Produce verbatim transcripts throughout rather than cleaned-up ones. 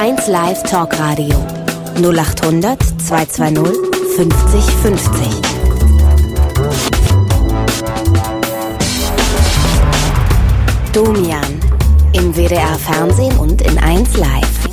eins Live Talkradio null acht hundert zweihundertzweißig fünfzig fünfzig. Domian im W D R Fernsehen und in eins Live.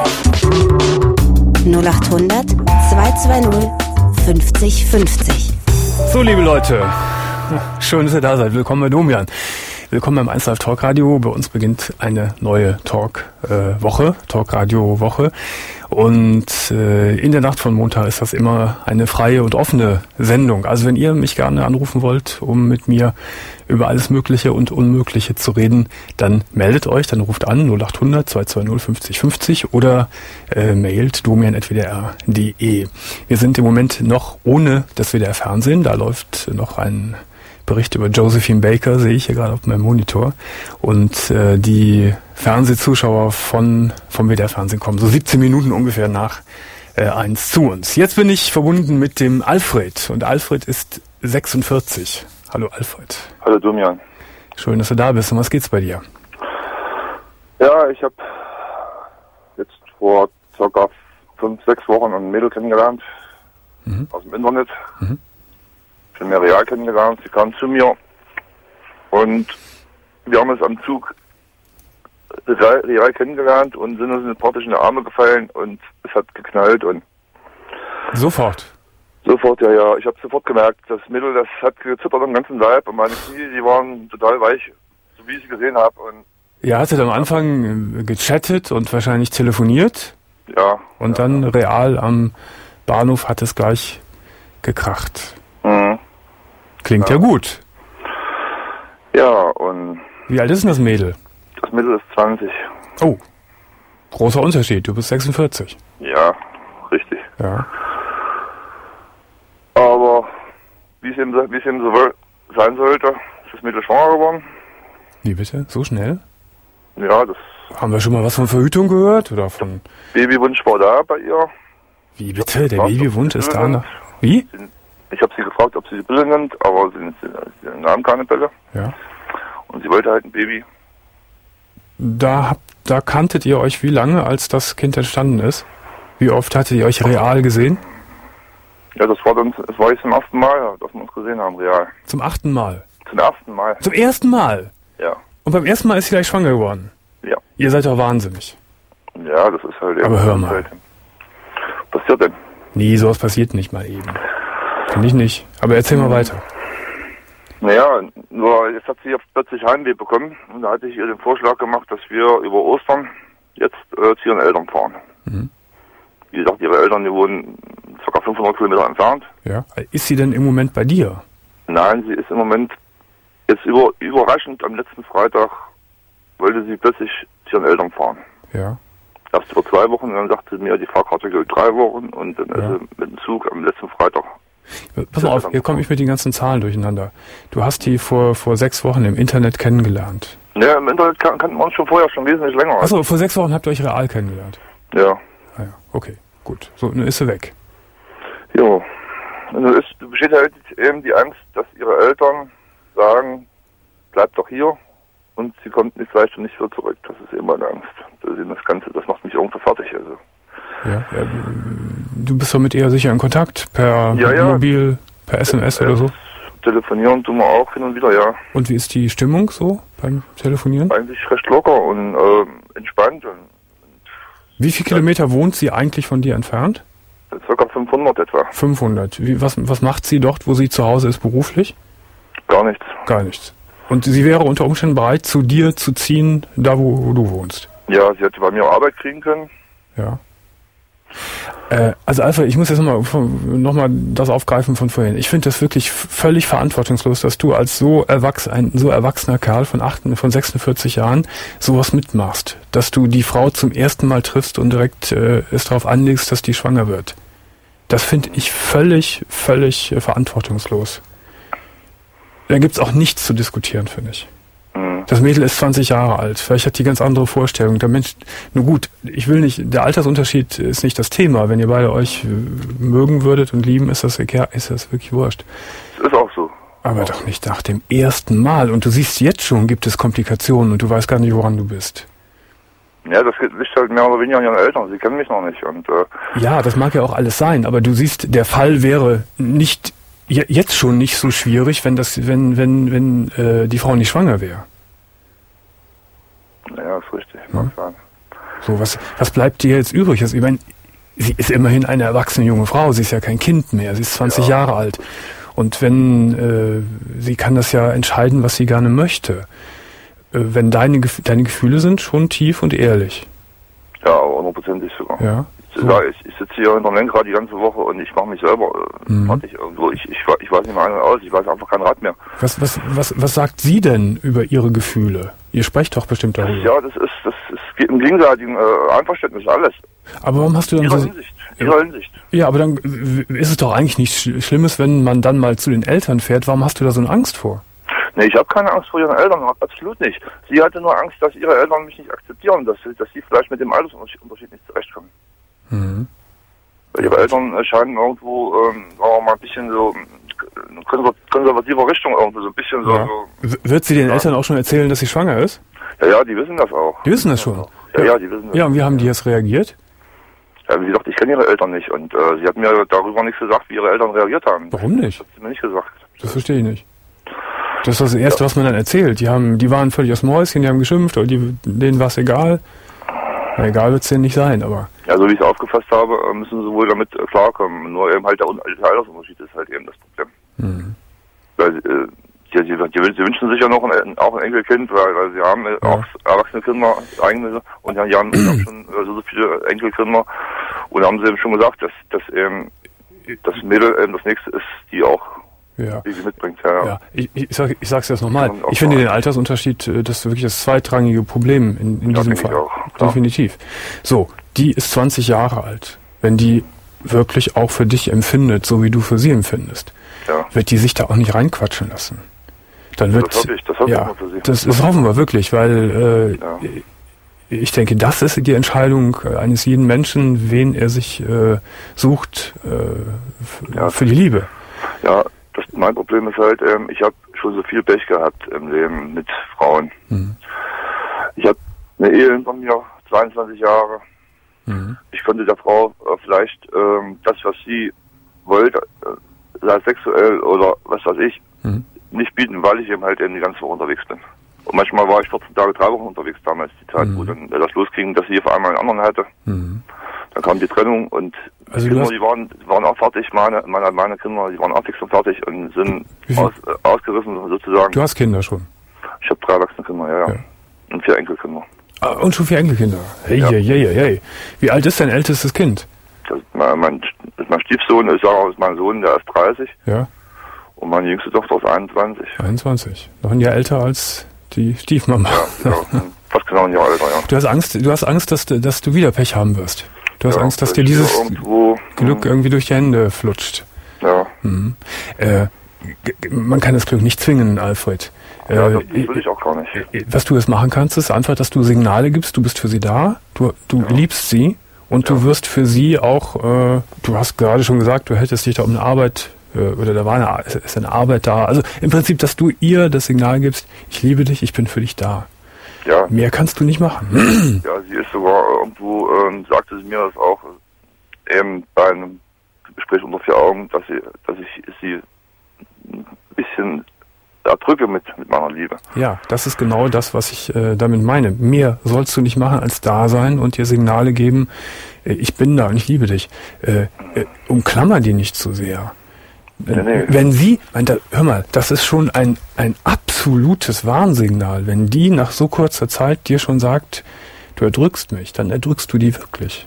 null acht hundert zweihundertzweißig fünfzig fünfzig. So, liebe Leute, schön, dass ihr da seid. Willkommen bei Domian. Willkommen beim eins Live Talkradio. Bei uns beginnt eine neue Talk-Woche, äh, Talkradio-Woche. Und äh, in der Nacht von Montag ist das immer eine freie und offene Sendung. Also wenn ihr mich gerne anrufen wollt, um mit mir über alles Mögliche und Unmögliche zu reden, dann meldet euch, dann ruft an null acht hundert zweihundertzweißig fünfzig fünfzig oder äh, mailt domian at w d r punkt d e. Wir sind im Moment noch ohne das W D R Fernsehen. Da läuft noch ein Bericht über Josephine Baker, sehe ich hier gerade auf meinem Monitor. Und äh, die Fernsehzuschauer von vom W D R Fernsehen kommen so siebzehn Minuten ungefähr nach äh, eins zu uns. Jetzt bin ich verbunden mit dem Alfred. Und Alfred ist sechsundvierzig. Hallo Alfred. Hallo Domian. Schön, dass du da bist. Und was geht's bei dir? Ja, ich habe jetzt vor circa fünf, sechs Wochen ein Mädel kennengelernt. Mhm. Aus dem Internet. Mhm. Ich habe mir real kennengelernt. Sie kam zu mir und wir haben uns am Zug real, real kennengelernt und sind uns in praktisch in die Arme gefallen und es hat geknallt und sofort. Sofort, ja, ja. Ich habe sofort gemerkt, das Mädel, das hat gezittert am ganzen Leib und meine Knie, die waren total weich, so wie ich sie gesehen habe. Und ihr hattet am Anfang gechattet und wahrscheinlich telefoniert. Ja. Und ja, dann ja. real am Bahnhof hat es gleich gekracht. Mhm. Klingt ja. ja gut. Ja, und... Wie alt ist denn das Mädel? Das Mädel ist zwanzig. Oh, großer Unterschied. Du bist sechsundvierzig. Ja, richtig. Ja. Aber wie es eben, wie es eben so sein sollte, ist das Mädel schwanger geworden. Wie bitte? So schnell? Ja, das... Haben wir schon mal was von Verhütung gehört? Oder von... Babywunsch war da bei ihr. Wie bitte? Der Babywunsch ist da nach... Wie? Ich habe sie gefragt, ob sie die Pille nimmt, aber sie, sie, sie nahm keine Pille. Ja. Und sie wollte halt ein Baby. Da habt, da kanntet ihr euch wie lange, als das Kind entstanden ist? Wie oft hattet ihr euch real gesehen? Ja, das war dann, das war jetzt zum ersten Mal, dass wir uns gesehen haben, real. Zum achten Mal? Zum ersten Mal. Zum ersten Mal? Ja. Und beim ersten Mal ist sie gleich schwanger geworden? Ja. Ihr seid doch wahnsinnig. Ja, das ist halt eben... Aber hör mal. Halt, passiert denn? Nee, sowas passiert nicht mal eben. Finde ich nicht. Aber erzähl mal weiter. Naja, nur jetzt hat sie plötzlich Heimweh bekommen und da hatte ich ihr den Vorschlag gemacht, dass wir über Ostern jetzt äh, zu ihren Eltern fahren. Mhm. Wie gesagt, ihre Eltern, die wohnen ca. fünfhundert Kilometer entfernt. Ja. Ist sie denn im Moment bei dir? Nein, sie ist im Moment jetzt über, überraschend am letzten Freitag wollte sie plötzlich zu ihren Eltern fahren. Ja. Erst vor zwei Wochen, dann sagte sie mir, die Fahrkarte gilt drei Wochen und dann ja. ist sie mit dem Zug am letzten Freitag. Pass mal auf, hier komme ich mit den ganzen Zahlen durcheinander. Du hast die vor vor sechs Wochen im Internet kennengelernt. Ja, im Internet kan- kannten wir uns schon vorher, schon wesentlich länger. Achso, vor sechs Wochen habt ihr euch real kennengelernt? Ja. Ah ja, okay, gut. So, nun ist sie weg. Ja. Und nun ist, besteht halt eben die Angst, dass ihre Eltern sagen, bleib doch hier und sie kommt nicht vielleicht und nicht wieder zurück. Das ist immer eine Angst. Das, ist das Ganze, das macht mich irgendwo fertig. Also. Ja, ja, du bist doch mit ihr sicher in Kontakt, per ja, ja. Mobil, per S M S ja, oder so? Telefonieren tun wir auch hin und wieder, ja. Und wie ist die Stimmung so beim Telefonieren? Eigentlich recht locker und äh, entspannt. Und, und wie viele Kilometer wohnt sie eigentlich von dir entfernt? Circa fünfhundert etwa. fünfhundert. Wie, was, was macht sie dort, wo sie zu Hause ist, beruflich? Gar nichts. Gar nichts. Und sie wäre unter Umständen bereit, zu dir zu ziehen, da wo, wo du wohnst? Ja, sie hätte bei mir Arbeit kriegen können. Ja. Äh, also Alfred, ich muss jetzt nochmal noch mal das aufgreifen von vorhin. Ich finde das wirklich völlig verantwortungslos, dass du als so erwachsen, ein so erwachsener Kerl von, acht, von sechsundvierzig Jahren sowas mitmachst. Dass du die Frau zum ersten Mal triffst und direkt äh, es darauf anlegst, dass die schwanger wird. Das finde ich völlig, völlig äh, verantwortungslos. Da gibt's auch nichts zu diskutieren, finde ich. Das Mädel ist zwanzig Jahre alt. Vielleicht hat die ganz andere Vorstellungen. Der Mensch, nur gut, ich will nicht, der Altersunterschied ist nicht das Thema. Wenn ihr beide euch mögen würdet und lieben, ist das, ist das wirklich wurscht. Ist auch so. Aber doch nicht nach dem ersten Mal. Und du siehst jetzt schon, gibt es Komplikationen und du weißt gar nicht, woran du bist. Ja, das liegt halt mehr oder weniger an ihren Eltern. Sie kennen mich noch nicht. Und äh, ja, das mag ja auch alles sein, aber du siehst, der Fall wäre nicht jetzt schon nicht so schwierig, wenn das, wenn, wenn, wenn äh, die Frau nicht schwanger wäre. Ja, ist richtig, mag ja. sein. So, was, was bleibt dir jetzt übrig? Also, ich meine, sie ist immerhin eine erwachsene junge Frau, sie ist ja kein Kind mehr, sie ist zwanzig ja. Jahre alt. Und wenn, äh, sie kann das ja entscheiden, was sie gerne möchte. Äh, wenn deine, deine Gefühle sind schon tief und ehrlich. Ja, hundertprozentig sogar. Ja. So. Ja, ich, ich sitze hier hinter dem Lenkrad die ganze Woche und ich mache mich selber äh, mhm. fertig irgendwo. Ich, ich, ich weiß nicht mehr ein und aus, ich weiß einfach kein Rad mehr. Was, was, was, was sagt sie denn über ihre Gefühle? Ihr sprecht doch bestimmt darüber. Ja, das ist, das ist, geht im gegenseitigen äh, Einverständnis, alles. Aber warum hast du dann ihrer so... Hinsicht, ihrer Hinsicht. Ja, aber dann ist es doch eigentlich nichts Schlimmes, wenn man dann mal zu den Eltern fährt. Warum hast du da so eine Angst vor? Nee, ich habe keine Angst vor ihren Eltern, absolut nicht. Sie hatte nur Angst, dass ihre Eltern mich nicht akzeptieren, dass, dass sie vielleicht mit dem Altersunterschied nicht zurechtkommen. Mhm. Weil ihre Eltern scheinen irgendwo, ähm, sagen wir mal, ein bisschen so in konservativer Richtung irgendwo, so ein bisschen so... Ja. so Wird sie den ja. Eltern auch schon erzählen, dass sie schwanger ist? Ja, ja, die wissen das auch. Die wissen das schon? Ja, ja, die wissen das. Ja, und wie haben die jetzt reagiert? Ja, wie gesagt, ich kenne ihre Eltern nicht und äh, sie hat mir darüber nichts gesagt, wie ihre Eltern reagiert haben. Warum nicht? Das hat sie mir nicht gesagt. Das verstehe ich nicht. Das ist das Erste, ja. was man dann erzählt. Die haben, die waren völlig aus dem Häuschen, die haben geschimpft, oder die, denen war es egal. Na, egal wird es denen nicht sein, aber... Ja, so wie ich es aufgefasst habe, müssen sie wohl damit äh, klarkommen. Nur eben halt der, der Altersunterschied ist halt eben das Problem. Mhm. Weil äh, die, die, die, sie wünschen sich ja noch ein, auch ein Enkelkind, weil, weil sie haben äh, ja. auch erwachsene Kinder, eigene, und die haben auch schon äh, so viele Enkelkinder. Und haben sie eben schon gesagt, dass, dass eben das Mädel eben das nächste ist, die auch Ja. die sie mitbringt. Ja, ja. Ich, ich, sag, ich sag's jetzt nochmal. Ich finde den Altersunterschied, das ist wirklich das zweitrangige Problem in, in ja, diesem Fall. Auch, definitiv. So, die ist zwanzig Jahre alt. Wenn die wirklich auch für dich empfindet, so wie du für sie empfindest, ja. wird die sich da auch nicht reinquatschen lassen. Dann wird, das hoffe ich, das hoffe ja, ich für sie. Das, das hoffen wir wirklich, weil äh, ja. ich denke, das ist die Entscheidung eines jeden Menschen, wen er sich äh, sucht äh, ja. für die Liebe. Ja, das, mein Problem ist halt, ähm, ich habe schon so viel Pech gehabt im Leben mit Frauen. Mhm. Ich habe eine Ehe hinter mir, zweiundzwanzig Jahre. Mhm. Ich konnte der Frau äh, vielleicht ähm, das, was sie wollte, äh, sei sexuell oder was weiß ich, mhm. nicht bieten, weil ich eben halt eben die ganze Woche unterwegs bin. Und manchmal war ich vierzehn Tage, drei Wochen unterwegs damals, die Zeit, mhm. wo dann das losging, dass sie auf einmal einen anderen hatte. Mhm. Dann kam die Trennung und also die Kinder, die waren, waren auch fertig, meine, meine, meine Kinder, die waren auch fix und fertig und sind aus, äh, ausgerissen sozusagen. Du hast Kinder schon? Ich habe drei erwachsene Kinder, ja, ja, ja. Und vier Enkelkinder. Ah, und schon vier Enkelkinder? Hey, ja. hey, hey, hey. Wie alt ist dein ältestes Kind? Das, mein, mein, mein Stiefsohn, ich sage auch, ist mein Sohn, der ist dreißig. Ja. Und meine jüngste Tochter ist einundzwanzig. einundzwanzig. Noch ein Jahr älter als die Stiefmama. Ja, ja. Fast genau ein Jahr älter, ja. Du hast Angst, du hast Angst, dass du, dass du wieder Pech haben wirst. Du hast ja, Angst, dass dir dieses irgendwo, Glück mh. irgendwie durch die Hände flutscht. Ja. Mhm. Äh, man kann das Glück nicht zwingen, Alfred. Ja, äh, das will ich auch gar nicht. Was du jetzt machen kannst, ist einfach, dass du Signale gibst, du bist für sie da, du, du ja. liebst sie und ja. du wirst für sie auch, äh, du hast gerade schon gesagt, du hättest dich da um eine Arbeit, äh, oder da war eine, ist eine Arbeit da. Also im Prinzip, dass du ihr das Signal gibst, ich liebe dich, ich bin für dich da. Ja. Mehr kannst du nicht machen. Ja, sie ist sogar irgendwo, ähm, sagte sie mir das auch, eben bei einem Gespräch unter vier Augen, dass sie, dass ich sie ein bisschen erdrücke mit, mit meiner Liebe. Ja, das ist genau das, was ich äh, damit meine. Mehr sollst du nicht machen, als da sein und dir Signale geben, äh, ich bin da und ich liebe dich. Äh, äh, umklammer die nicht zu sehr. Nee, nee. Wenn sie, hör mal, das ist schon ein, ein absolutes Warnsignal. Wenn die nach so kurzer Zeit dir schon sagt, du erdrückst mich, dann erdrückst du die wirklich.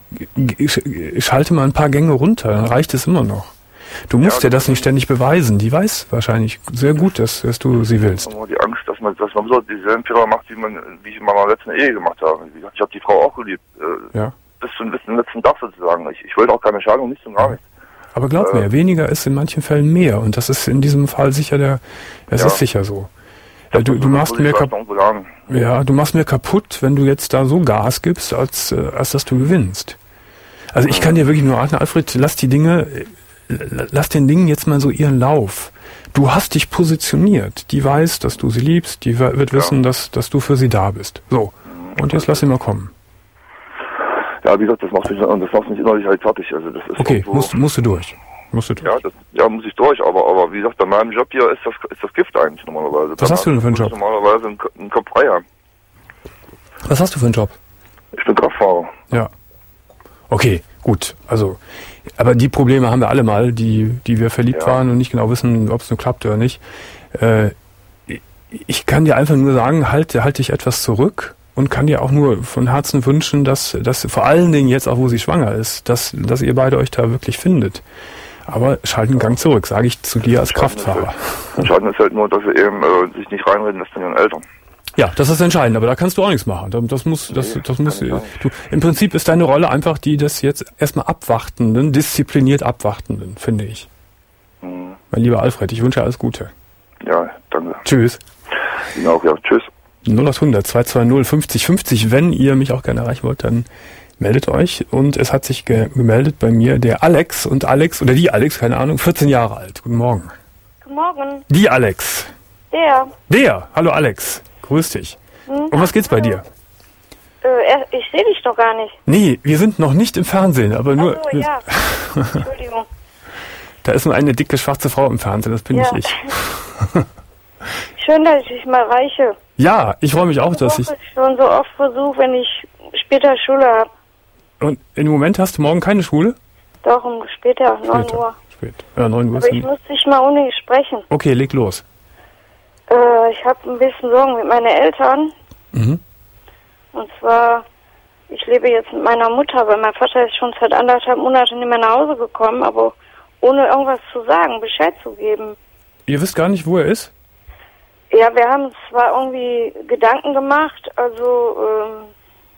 Schalte mal ein paar Gänge runter, dann reicht es immer noch. Du musst ja, dir das nicht ständig beweisen. Die weiß wahrscheinlich sehr gut, dass, dass du sie willst. Die Angst, dass man, dass man so dieselben Fehler macht, wie man, wie ich in meiner letzten Ehe gemacht habe. Ich habe die Frau auch geliebt. Äh, ja. Bis zum, bis zum letzten Tag sozusagen. Ich, ich wollte auch keine Scheidung, nichts und gar nichts. Aber glaub mir, äh, weniger ist in manchen Fällen mehr. Und das ist in diesem Fall sicher der, es ja. ist sicher so. Ja, du, du machst mir kaputt, ja, du machst mir kaputt, wenn du jetzt da so Gas gibst, als, als dass du gewinnst. Also ich kann dir wirklich nur raten, Alfred, lass die Dinge, lass den Dingen jetzt mal so ihren Lauf. Du hast dich positioniert. Die weiß, dass du sie liebst. Die wird wissen, ja. dass, dass du für sie da bist. So. und jetzt lass ihn mal kommen. Ja, wie gesagt, das macht mich, das macht mich innerlich halt fertig. Also das ist okay, so, musst, musst du durch. Musst du durch. Ja, das, ja, muss ich durch, aber, aber wie gesagt, bei meinem Job hier ist das, ist das Gift eigentlich normalerweise. Was bei hast du denn für einen Job? Normalerweise einen, einen Kopf frei haben. Was hast du für einen Job? Ich bin Kraftfahrer. Ja. Okay, gut. Also, aber die Probleme haben wir alle mal, die, die wir verliebt ja. waren und nicht genau wissen, ob es nur klappt oder nicht. Äh, ich kann dir einfach nur sagen, halt, halt dich etwas zurück. Und kann dir auch nur von Herzen wünschen, dass, dass vor allen Dingen jetzt auch, wo sie schwanger ist, dass, dass ihr beide euch da wirklich findet. Aber schalt einen Gang zurück, sage ich zu dir als Kraftfahrer. Entscheidend ist halt nur, dass sie eben äh, sich nicht reinreden lässt von ihren Eltern. Ja, das ist entscheidend, aber da kannst du auch nichts machen. Das muss, das, das muss, du, im Prinzip ist deine Rolle einfach die des jetzt erstmal Abwartenden, diszipliniert Abwartenden, finde ich. Hm. Mein lieber Alfred, ich wünsche alles Gute. Ja, danke. Tschüss. Ihnen auch, ja, tschüss. null acht hundert zwei zwei null fünfzig fünfzig. Wenn ihr mich auch gerne erreichen wollt, dann meldet euch. Und es hat sich ge- gemeldet bei mir der Alex. Und Alex, oder die Alex, keine Ahnung, vierzehn Jahre alt. Guten Morgen. Guten Morgen. Die Alex. Der. Der. Hallo Alex. Grüß dich. Hm? Um was geht's bei dir? Äh, ich sehe dich doch gar nicht. Nee, wir sind noch nicht im Fernsehen, aber nur... Ach so, ja. Entschuldigung. Da ist nur eine dicke schwarze Frau im Fernsehen, das bin ja. nicht ich. Schön, dass ich dich mal erreiche. Ja, ich freue mich auch, dass ich... Ich schon so oft versuche, wenn ich später Schule habe. Und im Moment hast du morgen keine Schule? Doch, um später, später. neun Uhr. Spät. Ja, neun Uhr. Aber ich muss dich mal unbedingt sprechen. Okay, leg los. Äh, ich habe ein bisschen Sorgen mit meinen Eltern. Mhm. Und zwar, ich lebe jetzt mit meiner Mutter, weil mein Vater ist schon seit anderthalb Monaten nicht mehr nach Hause gekommen, aber ohne irgendwas zu sagen, Bescheid zu geben. Ihr wisst gar nicht, wo er ist? Ja, wir haben uns zwar irgendwie Gedanken gemacht, also, ähm,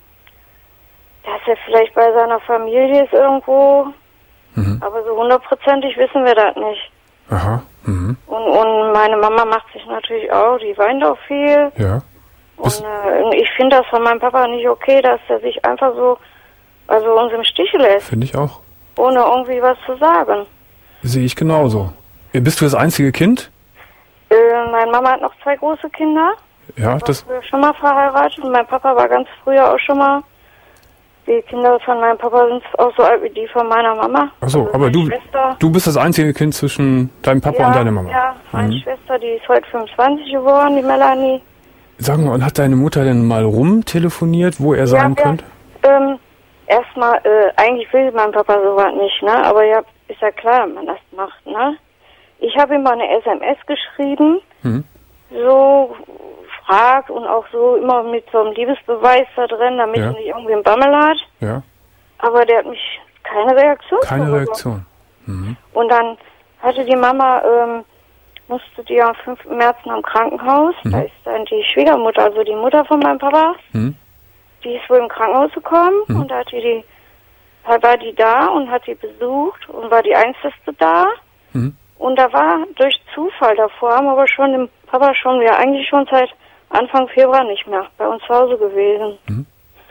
dass er vielleicht bei seiner Familie ist irgendwo, mhm. aber so hundertprozentig wissen wir das nicht. Aha. Mhm. Und, und meine Mama macht sich natürlich auch, die weint auch viel. Ja. Und äh, ich finde das von meinem Papa nicht okay, dass er sich einfach so, also uns im Stich lässt. Finde ich auch. Ohne irgendwie was zu sagen. Sehe ich genauso. Bist du das einzige Kind? Äh, meine Mama hat noch zwei große Kinder. Ja, war das... früher schon mal verheiratet und mein Papa war ganz früher auch schon mal. Die Kinder von meinem Papa sind auch so alt wie die von meiner Mama. Ach so, also aber du, Schwester. du bist das einzige Kind zwischen deinem Papa ja, und deiner Mama? Ja, meine mhm. Schwester, die ist heute fünfundzwanzig geworden, die Melanie. Sag mal, und hat deine Mutter denn mal rumtelefoniert, wo er ja, sein ja, könnte? Ähm, erstmal, äh, eigentlich will mein Papa sowas nicht, ne? Aber ja, ist ja klar, wenn man das macht, ne? Ich habe ihm mal eine S M S geschrieben, mhm. so fragt und auch so immer mit so einem Liebesbeweis da drin, damit ja. er nicht irgendwie einen Bammel hat. Ja. Aber der hat mich keine Reaktion. Keine Reaktion. Mhm. Und dann hatte die Mama, ähm, musste die am fünften März am Krankenhaus. Mhm. Da ist dann die Schwiegermutter, also die Mutter von meinem Papa, mhm. die ist wohl im Krankenhaus gekommen mhm. und da hat die, die, war die da und hat die besucht und war die Einzige da. Mhm. Und da war durch Zufall, davor haben wir aber schon dem Papa schon, ja eigentlich schon seit Anfang Februar nicht mehr bei uns zu Hause gewesen. Mhm.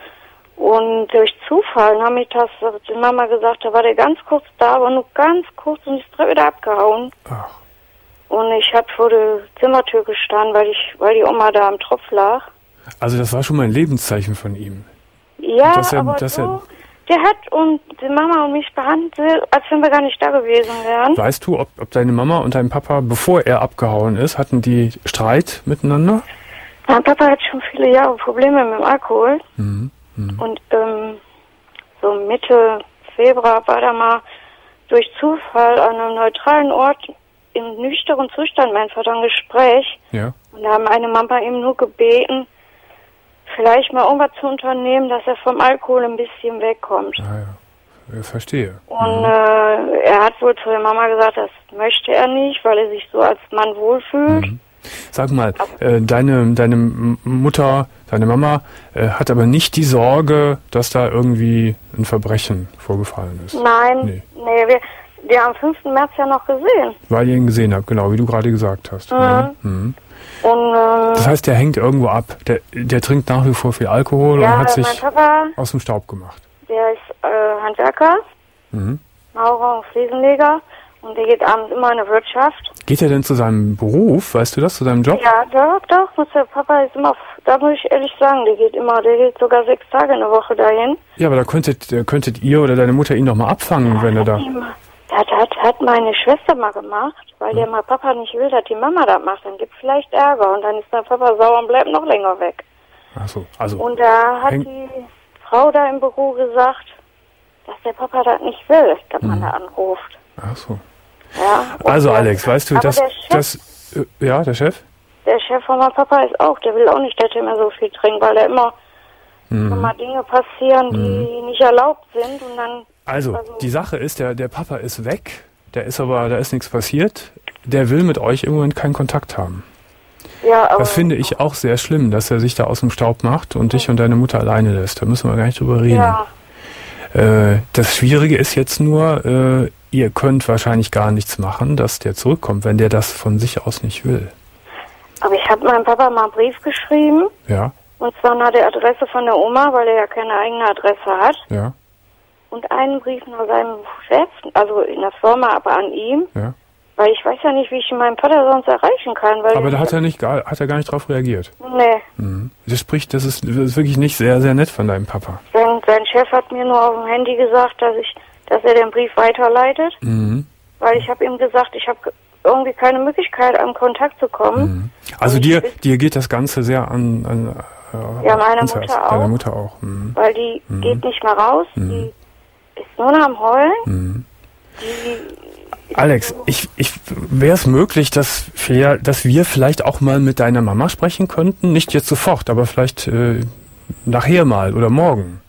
Und durch Zufall nachmittags hat die Mama gesagt, da war der ganz kurz da, aber nur ganz kurz und ist direkt wieder abgehauen. Ach. Und ich habe vor der Zimmertür gestanden, weil ich, weil die Oma da am Tropf lag. Also das war schon mal ein Lebenszeichen von ihm. Ja, dass er, aber dass so, er, der hat und die Mama und mich behandelt, als wenn wir gar nicht da gewesen wären. Weißt du, ob, ob deine Mama und dein Papa, bevor er abgehauen ist, hatten die Streit miteinander? Mein Papa hat schon viele Jahre Probleme mit dem Alkohol. Mhm. Mhm. Und ähm, so Mitte Februar war da mal durch Zufall an einem neutralen Ort im nüchternen Zustand mein Vater ein Gespräch. Ja. Und da haben meine Mama ihm nur gebeten, vielleicht mal irgendwas zu unternehmen, dass er vom Alkohol ein bisschen wegkommt. Ah ja, ich verstehe. Und mhm. äh, er hat wohl zu der Mama gesagt, das möchte er nicht, weil er sich so als Mann wohlfühlt. Mhm. Sag mal, äh, deine, deine Mutter, deine Mama äh, hat aber nicht die Sorge, dass da irgendwie ein Verbrechen vorgefallen ist? Nein, nee, nee wir, wir haben am fünften März ja noch gesehen. Weil ihr ihn gesehen habt, genau, wie du gerade gesagt hast. Mhm. Mhm. Und, äh, das heißt, der hängt irgendwo ab. Der, der trinkt nach wie vor viel Alkohol ja, und hat sich Papa, aus dem Staub gemacht. Der ist äh, Handwerker, mhm. Maurer und Fliesenleger und der geht abends immer in die Wirtschaft. Geht er denn zu seinem Beruf, weißt du das, zu seinem Job? Ja, doch, doch, muss der Papa ist immer, da muss ich ehrlich sagen, der geht immer, der geht sogar sechs Tage in der Woche dahin. Ja, aber da könntet, könntet ihr oder deine Mutter ihn doch mal abfangen, ja, wenn er da... Das hat, hat meine Schwester mal gemacht, weil der mal Papa nicht will, dass die Mama das macht. Dann gibt es vielleicht Ärger und dann ist der Papa sauer und bleibt noch länger weg. Ach so, also... Und da hat die Frau da im Büro gesagt, dass der Papa das nicht will, dass man mhm. da anruft. Ach so. Ja, also der, Alex, weißt du, dass... Der Chef, das, äh, ja, der Chef? Der Chef von meinem Papa ist auch, der will auch nicht, dass er mehr so viel trinkt, weil da immer, mhm. immer Dinge passieren, die mhm. nicht erlaubt sind und dann... Also, also, die Sache ist, der, der Papa ist weg, der ist aber, da ist nichts passiert, der will mit euch im Moment keinen Kontakt haben. Ja, aber das finde ich auch sehr schlimm, dass er sich da aus dem Staub macht und dich und deine Mutter alleine lässt. Da müssen wir gar nicht drüber reden. Ja. Äh, das Schwierige ist jetzt nur, äh, ihr könnt wahrscheinlich gar nichts machen, dass der zurückkommt, wenn der das von sich aus nicht will. Aber ich habe meinem Papa mal einen Brief geschrieben. Ja. Und zwar nach der Adresse von der Oma, weil er ja keine eigene Adresse hat. Ja. Und einen Brief nach seinem Chef, also in der Firma, aber an ihm. Ja. Weil ich weiß ja nicht, wie ich meinen Vater sonst erreichen kann. Weil aber da hat er nicht, hat er gar nicht drauf reagiert. Nee. Mhm. Das spricht, das ist, das ist wirklich nicht sehr, sehr nett von deinem Papa. Sein, sein Chef hat mir nur auf dem Handy gesagt, dass ich, dass er den Brief weiterleitet. Mhm. Weil ich habe ihm gesagt, ich habe irgendwie keine Möglichkeit, an Kontakt zu kommen. Mhm. Also dir, dir geht das Ganze sehr an, an äh, ja, meine Mutter auch. Deine Mutter auch. Mhm. Weil die mhm. geht nicht mehr raus, mhm. die ist nur noch am Heulen. Mhm. Die Alex, ich, ich, wäre es möglich, dass wir, dass wir vielleicht auch mal mit deiner Mama sprechen könnten? Nicht jetzt sofort, aber vielleicht äh, nachher mal oder morgen.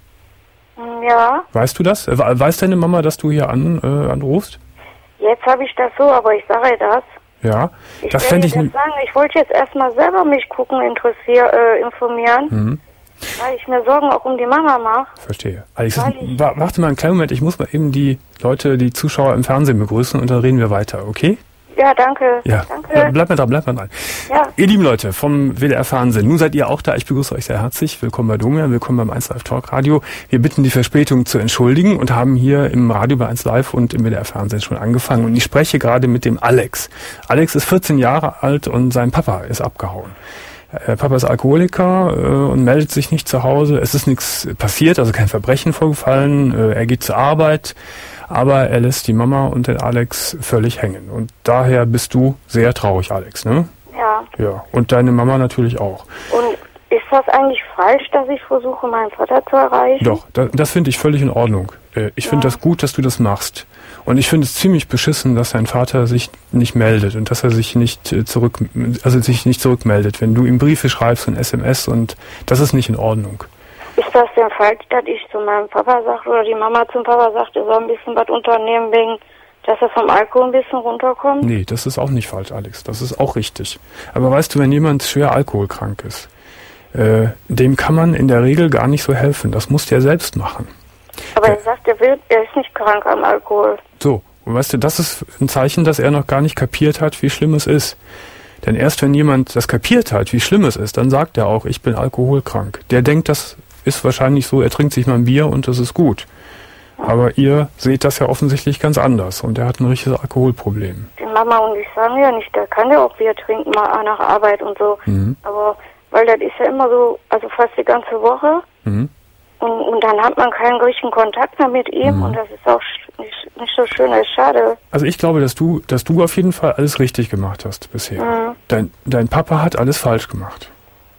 Ja. Weißt du das? Weiß deine Mama, dass du hier an, äh, anrufst? Jetzt habe ich das so, aber ich sage das. Ja, ich das fände ich... Jetzt sagen, ich wollte jetzt erstmal selber mich gucken, interessieren, äh, informieren. Mhm. Weil ich mir Sorgen auch um die Mama mache. Verstehe. Alex, warte mal einen kleinen Moment, ich muss mal eben die Leute, die Zuschauer im Fernsehen begrüßen und dann reden wir weiter, okay? Ja, danke. Ja, danke. Bleib mal dran, bleib mal dran. Ja. Ihr lieben Leute vom W D R Fernsehen, nun seid ihr auch da, ich begrüße euch sehr herzlich. Willkommen bei Domian, willkommen beim eins Live Talk Radio. Wir bitten die Verspätung zu entschuldigen und haben hier im Radio bei eins Live und im W D R Fernsehen schon angefangen. Und ich spreche gerade mit dem Alex. Alex ist vierzehn Jahre alt und sein Papa ist abgehauen. Äh, Papa ist Alkoholiker äh, und meldet sich nicht zu Hause. Es ist nichts passiert, also kein Verbrechen vorgefallen. Äh, er geht zur Arbeit, aber er lässt die Mama und den Alex völlig hängen. Und daher bist du sehr traurig, Alex, ne? Ja. Ja, und deine Mama natürlich auch. Und ist das eigentlich falsch, dass ich versuche, meinen Vater zu erreichen? Doch, das, das finde ich völlig in Ordnung. Äh, ich ja. finde das gut, dass du das machst. Und ich finde es ziemlich beschissen, dass dein Vater sich nicht meldet und dass er sich nicht äh, zurück, also sich nicht zurückmeldet, wenn du ihm Briefe schreibst und S M S, und das ist nicht in Ordnung. Ist das denn falsch, dass ich zu meinem Papa sage oder die Mama zum Papa sagt, er soll ein bisschen was unternehmen, wegen, dass er vom Alkohol ein bisschen runterkommt? Nee, das ist auch nicht falsch, Alex. Das ist auch richtig. Aber weißt du, wenn jemand schwer alkoholkrank ist, äh, dem kann man in der Regel gar nicht so helfen. Das muss der selbst machen. Aber er sagt, er will, er ist nicht krank am Alkohol. So, und weißt du, das ist ein Zeichen, dass er noch gar nicht kapiert hat, wie schlimm es ist. Denn erst wenn jemand das kapiert hat, wie schlimm es ist, dann sagt er auch, ich bin alkoholkrank. Der denkt, das ist wahrscheinlich so, er trinkt sich mal ein Bier und das ist gut. Aber ihr seht das ja offensichtlich ganz anders und er hat ein richtiges Alkoholproblem. Die Mama und ich sagen ja nicht, der kann ja auch Bier trinken, mal nach Arbeit und so. Mhm. Aber, weil das ist ja immer so, also fast die ganze Woche. Mhm. Und, und dann hat man keinen richtigen Kontakt mehr mit ihm mhm. und das ist auch nicht, nicht so schön, das ist schade. Also ich glaube, dass du, dass du auf jeden Fall alles richtig gemacht hast bisher. Mhm. Dein, dein Papa hat alles falsch gemacht.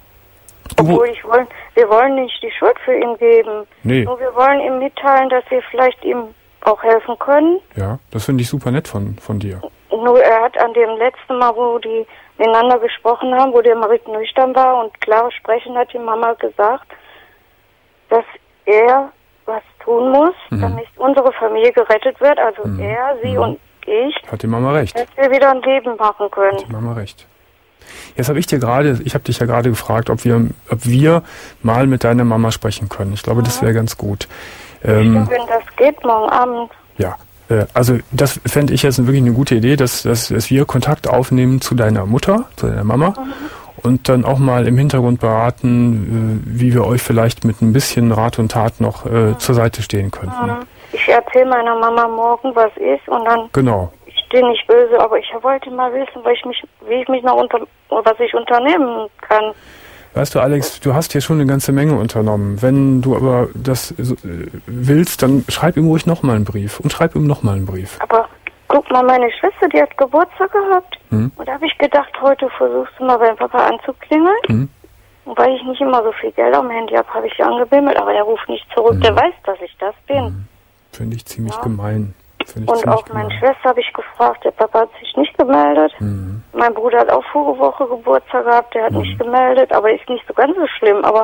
Du, Obwohl ich wollen, wir wollen nicht die Schuld für ihn geben. Nee. Nur wir wollen ihm mitteilen, dass wir vielleicht ihm auch helfen können. Ja, das finde ich super nett von, von dir. Nur er hat an dem letzten Mal, wo die miteinander gesprochen haben, wo der Marit nüchtern war und klare Sprechen, hat die Mama gesagt, dass er was tun muss, mhm. damit unsere Familie gerettet wird, also mhm. er, sie mhm. und ich. Hat die Mama recht. Dass wir wieder ein Leben machen können. Hat die Mama recht. Jetzt habe ich dir gerade, ich habe dich ja gerade gefragt, ob wir, ob wir mal mit deiner Mama sprechen können. Ich glaube, mhm. das wäre ganz gut. Ähm, wenn das geht, morgen Abend. Ja, äh, also das fände ich jetzt wirklich eine gute Idee, dass, dass, dass wir Kontakt aufnehmen zu deiner Mutter, zu deiner Mama. Mhm. Und dann auch mal im Hintergrund beraten, wie wir euch vielleicht mit ein bisschen Rat und Tat noch äh, zur Seite stehen könnten. Ich erzähle meiner Mama morgen, was ist, und dann genau. ich verstehe nicht böse, aber ich wollte mal wissen, weil ich mich, wie ich mich noch unter, was ich unternehmen kann. Weißt du, Alex, du hast hier schon eine ganze Menge unternommen. Wenn du aber das willst, dann schreib ihm ruhig nochmal einen Brief. Und schreib ihm nochmal einen Brief. Aber guck mal, meine Schwester, die hat Geburtstag gehabt. Hm. Und da habe ich gedacht, heute versuchst du mal beim Papa anzuklingeln. Hm. Und weil ich nicht immer so viel Geld am Handy habe, habe ich ja angebimmelt. Aber der ruft nicht zurück. Hm. Der weiß, dass ich das bin. Hm. Finde ich ziemlich ja. gemein. Find ich und auch gemein. Meine Schwester habe ich gefragt. Der Papa hat sich nicht gemeldet. Hm. Mein Bruder hat auch vorige Woche Geburtstag gehabt. Der hat hm. nicht gemeldet. Aber ist nicht so ganz so schlimm. Aber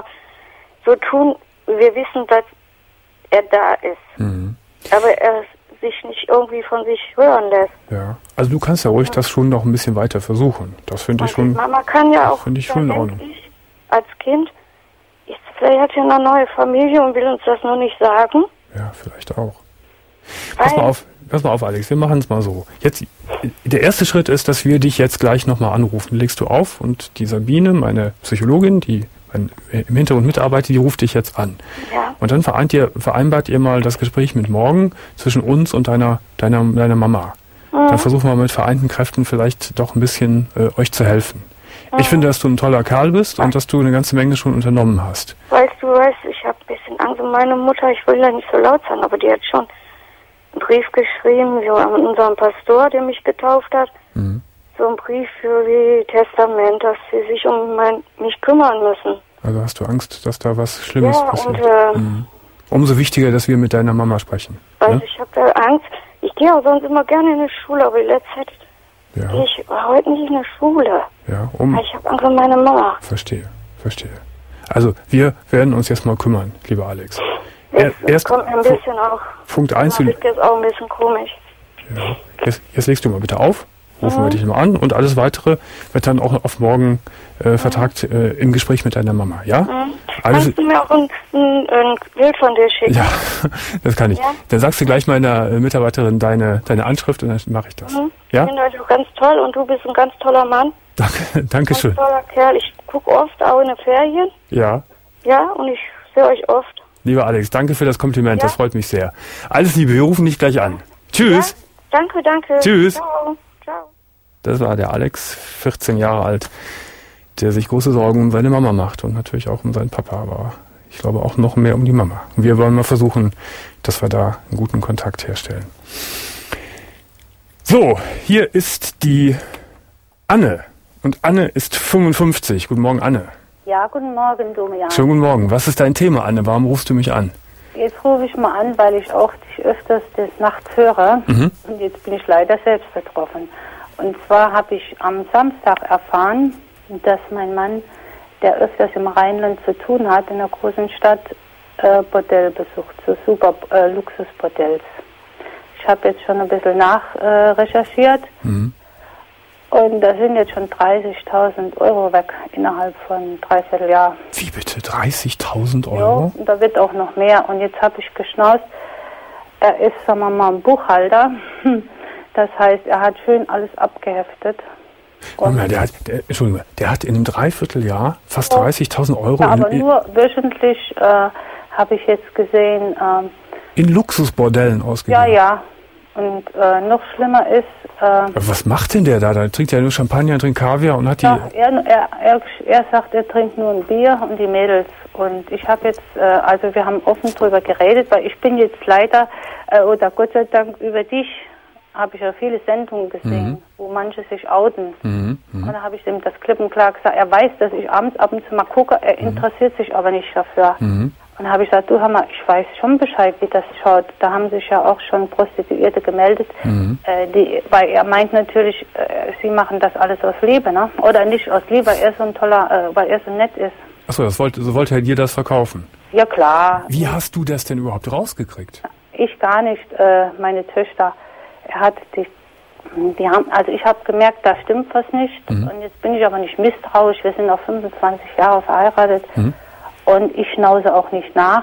so tun, wir wissen, dass er da ist. Hm. Aber er sich nicht irgendwie von sich hören lässt. Ja, also du kannst ja ruhig ja. das schon noch ein bisschen weiter versuchen. Das finde ich schon. Mama kann ja auch, finde ich schon in Ordnung. Ich als Kind, ist, vielleicht hat er eine neue Familie und will uns das nur nicht sagen. Ja, vielleicht auch. Weil pass mal auf, pass mal auf, Alex, wir machen es mal so. Jetzt, der erste Schritt ist, dass wir dich jetzt gleich nochmal anrufen. Legst du auf und die Sabine, meine Psychologin, die im Hintergrund mitarbeitet, die ruft dich jetzt an. Ja. Und dann vereint ihr, vereinbart ihr mal das Gespräch mit morgen zwischen uns und deiner, deiner, deiner Mama. Mhm. Dann versuchen wir mit vereinten Kräften vielleicht doch ein bisschen äh, euch zu helfen. Mhm. Ich finde, dass du ein toller Kerl bist und dass du eine ganze Menge schon unternommen hast. Weißt du, weißt, ich habe ein bisschen Angst um meine Mutter. Ich will ja nicht so laut sein, aber die hat schon einen Brief geschrieben, so an unseren Pastor, der mich getauft hat. Mhm. So ein Brief für wie Testament, dass sie sich um mein, mich kümmern müssen. Also hast du Angst, dass da was Schlimmes ja, passiert? Und, äh, mhm. Umso wichtiger, dass wir mit deiner Mama sprechen. Also ja? ich habe da Angst. Ich gehe auch sonst immer gerne in die Schule, aber in letzter Zeit ja. gehe ich heute nicht in die Schule. Ja, um. Ich habe Angst um meine Mama. Verstehe, verstehe. Also wir werden uns jetzt mal kümmern, lieber Alex. Er, erst kommt mir ein bisschen auch. Punkt eins. Das ist jetzt auch ein bisschen komisch. Ja. Jetzt, jetzt legst du mal bitte auf. Rufen mhm. wir dich mal an und alles Weitere wird dann auch auf morgen äh, vertagt äh, im Gespräch mit deiner Mama, ja? Mhm. Kannst du mir auch ein, ein, ein Bild von dir schicken? Ja, das kann ich. Ja? Dann sagst du gleich meiner Mitarbeiterin deine, deine Anschrift und dann mache ich das. Mhm. Ja? Ich finde euch auch ganz toll und du bist ein ganz toller Mann. Danke, danke ganz schön. Toller Kerl. Ich gucke oft auch in den Ferien. Ja. Ja, und ich sehe euch oft. Lieber Alex, danke für das Kompliment, ja? Das freut mich sehr. Alles Liebe, wir rufen dich gleich an. Tschüss. Ja? Danke, danke. Tschüss. Ciao. Ciao. Das war der Alex, vierzehn Jahre alt, der sich große Sorgen um seine Mama macht und natürlich auch um seinen Papa, aber ich glaube auch noch mehr um die Mama. Und wir wollen mal versuchen, dass wir da einen guten Kontakt herstellen. So, hier ist die Anne. Und Anne ist fünfundfünfzig. Guten Morgen, Anne. Ja, guten Morgen, Domian. Schönen guten Morgen. Was ist dein Thema, Anne? Warum rufst du mich an? Jetzt rufe ich mal an, weil ich auch dich öfters des Nachts höre. Mhm. Und jetzt bin ich leider selbst betroffen. Und zwar habe ich am Samstag erfahren, dass mein Mann, der öfters im Rheinland zu tun hat, in einer großen Stadt, äh, Bordell besucht, so super äh, Luxusbordells. Ich habe jetzt schon ein bisschen nachrecherchiert. Äh, mhm. Und da sind jetzt schon dreißigtausend Euro weg innerhalb von dreiviertel Jahr. Wie bitte? dreißigtausend Euro? Ja, da wird auch noch mehr. Und jetzt habe ich geschnauzt, er ist, sagen wir mal, ein Buchhalter. Das heißt, er hat schön alles abgeheftet. Moment, der hat, der, Entschuldigung, der hat in einem Dreivierteljahr fast ja. dreißigtausend Euro. Ja, aber in, nur wöchentlich äh, habe ich jetzt gesehen. Ähm, in Luxusbordellen ausgegeben? Ja, ja. Und äh, noch schlimmer ist... Äh, aber was macht denn der da? Da trinkt er nur Champagner, trinkt Kaviar und hat die... Ja, er, er, er, er sagt, er trinkt nur ein Bier und die Mädels. Und ich habe jetzt, äh, also wir haben offen drüber geredet, weil ich bin jetzt leider, äh, oder Gott sei Dank über dich, habe ich ja viele Sendungen gesehen, mhm. wo manche sich outen. Mhm. Mhm. Und da habe ich ihm das klipp und klar gesagt, er weiß, dass ich abends ab und zu mal gucke, er mhm. interessiert sich aber nicht dafür. Mhm. Und da habe ich gesagt, du hör mal, ich weiß schon Bescheid, wie das schaut. Da haben sich ja auch schon Prostituierte gemeldet, mhm. äh, die, weil er meint natürlich, äh, sie machen das alles aus Liebe, ne? Oder nicht aus Liebe, weil er so ein toller, äh, weil er so nett ist. Achso, das wollte, so wollte er dir das verkaufen? Ja, klar. Wie hast du das denn überhaupt rausgekriegt? Ich gar nicht, äh, meine Töchter. Er hat die, die haben, also ich habe gemerkt, da stimmt was nicht. Mhm. Und jetzt bin ich aber nicht misstrauisch. Wir sind auch fünfundzwanzig Jahre verheiratet. Mhm. Und ich schnause auch nicht nach.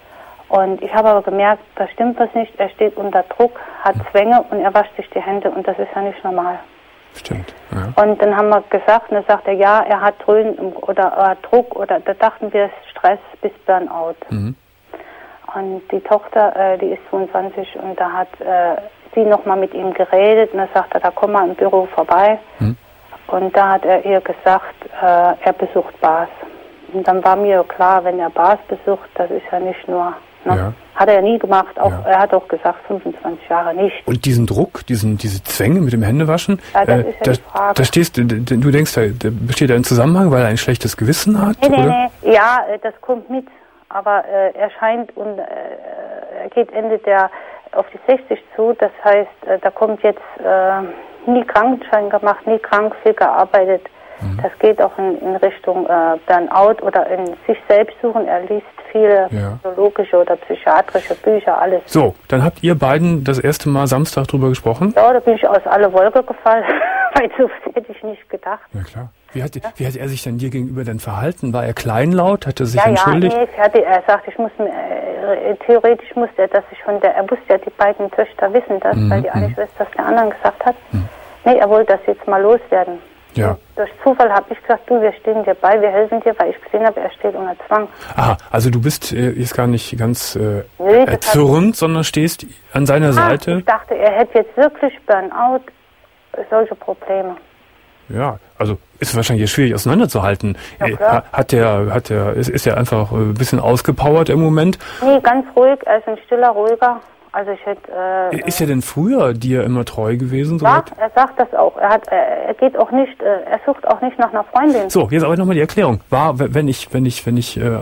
Und ich habe aber gemerkt, da stimmt was nicht. Er steht unter Druck, hat mhm. Zwänge und er wascht sich die Hände. Und das ist ja nicht normal. Stimmt. Ja. Und dann haben wir gesagt, und dann sagt er, ja, er hat Dröhnen oder er hat Druck. Oder da dachten wir, es ist Stress bis Burnout. Mhm. Und die Tochter, äh, die ist zweiundzwanzig und da hat, äh, sie nochmal mit ihm geredet und er sagte, da komm mal im Büro vorbei. Hm. Und da hat er ihr gesagt, äh, er besucht Bars. Und dann war mir klar, wenn er Bars besucht, das ist ja nicht nur, ne? Ja. Hat er ja nie gemacht, auch, ja. Er hat auch gesagt, fünfundzwanzig Jahre nicht. Und diesen Druck, diesen, diese Zwänge mit dem Händewaschen, ja, das äh, ist ja da, die Frage. Da stehst, du du denkst, da, da besteht da ein Zusammenhang, weil er ein schlechtes Gewissen hat? Nee, nee, oder? nee, ja, das kommt mit, aber äh, er scheint und äh, er geht Ende der auf die sechzig zu, das heißt, äh, da kommt jetzt äh, nie Krankenschein gemacht, nie krank, viel gearbeitet. Mhm. Das geht auch in, in Richtung äh, Burnout oder in sich selbst suchen. Er liest viele ja. psychologische oder psychiatrische Bücher, alles. So, dann habt ihr beiden das erste Mal Samstag drüber gesprochen? Ja, da bin ich aus aller Wolke gefallen, weil so hätte ich nicht gedacht. Ja, klar. Wie hat, ja. wie hat er sich dann dir gegenüber denn verhalten? War er kleinlaut? Hat er sich ja, entschuldigt? Ja, nee, fertig. Er sagt, ich muss, äh, theoretisch musste er, dass ich von der, er wusste ja, die beiden Töchter wissen das, mhm. weil die eine Schwester das der anderen gesagt hat. Mhm. Nee, er wollte das jetzt mal loswerden. Ja. Und durch Zufall habe ich gesagt, du, wir stehen dir bei, wir helfen dir, weil ich gesehen habe, er steht unter Zwang. Aha, also du bist äh, jetzt gar nicht ganz äh, nee, erzürnt, sondern stehst an seiner ah, Seite. Ich dachte, er hätte jetzt wirklich Burnout, solche Probleme. Ja, also ist wahrscheinlich schwierig auseinanderzuhalten. Ja, hat der, hat der, ist, ist er einfach ein bisschen ausgepowert im Moment? Nee, ganz ruhig, er ist ein stiller, ruhiger. Also ich hätte, äh, ist er denn früher dir immer treu gewesen? Ja, so er sagt das auch. Er hat, er geht auch nicht, er sucht auch nicht nach einer Freundin. So, jetzt aber nochmal die Erklärung. War, wenn ich, wenn ich, wenn ich äh,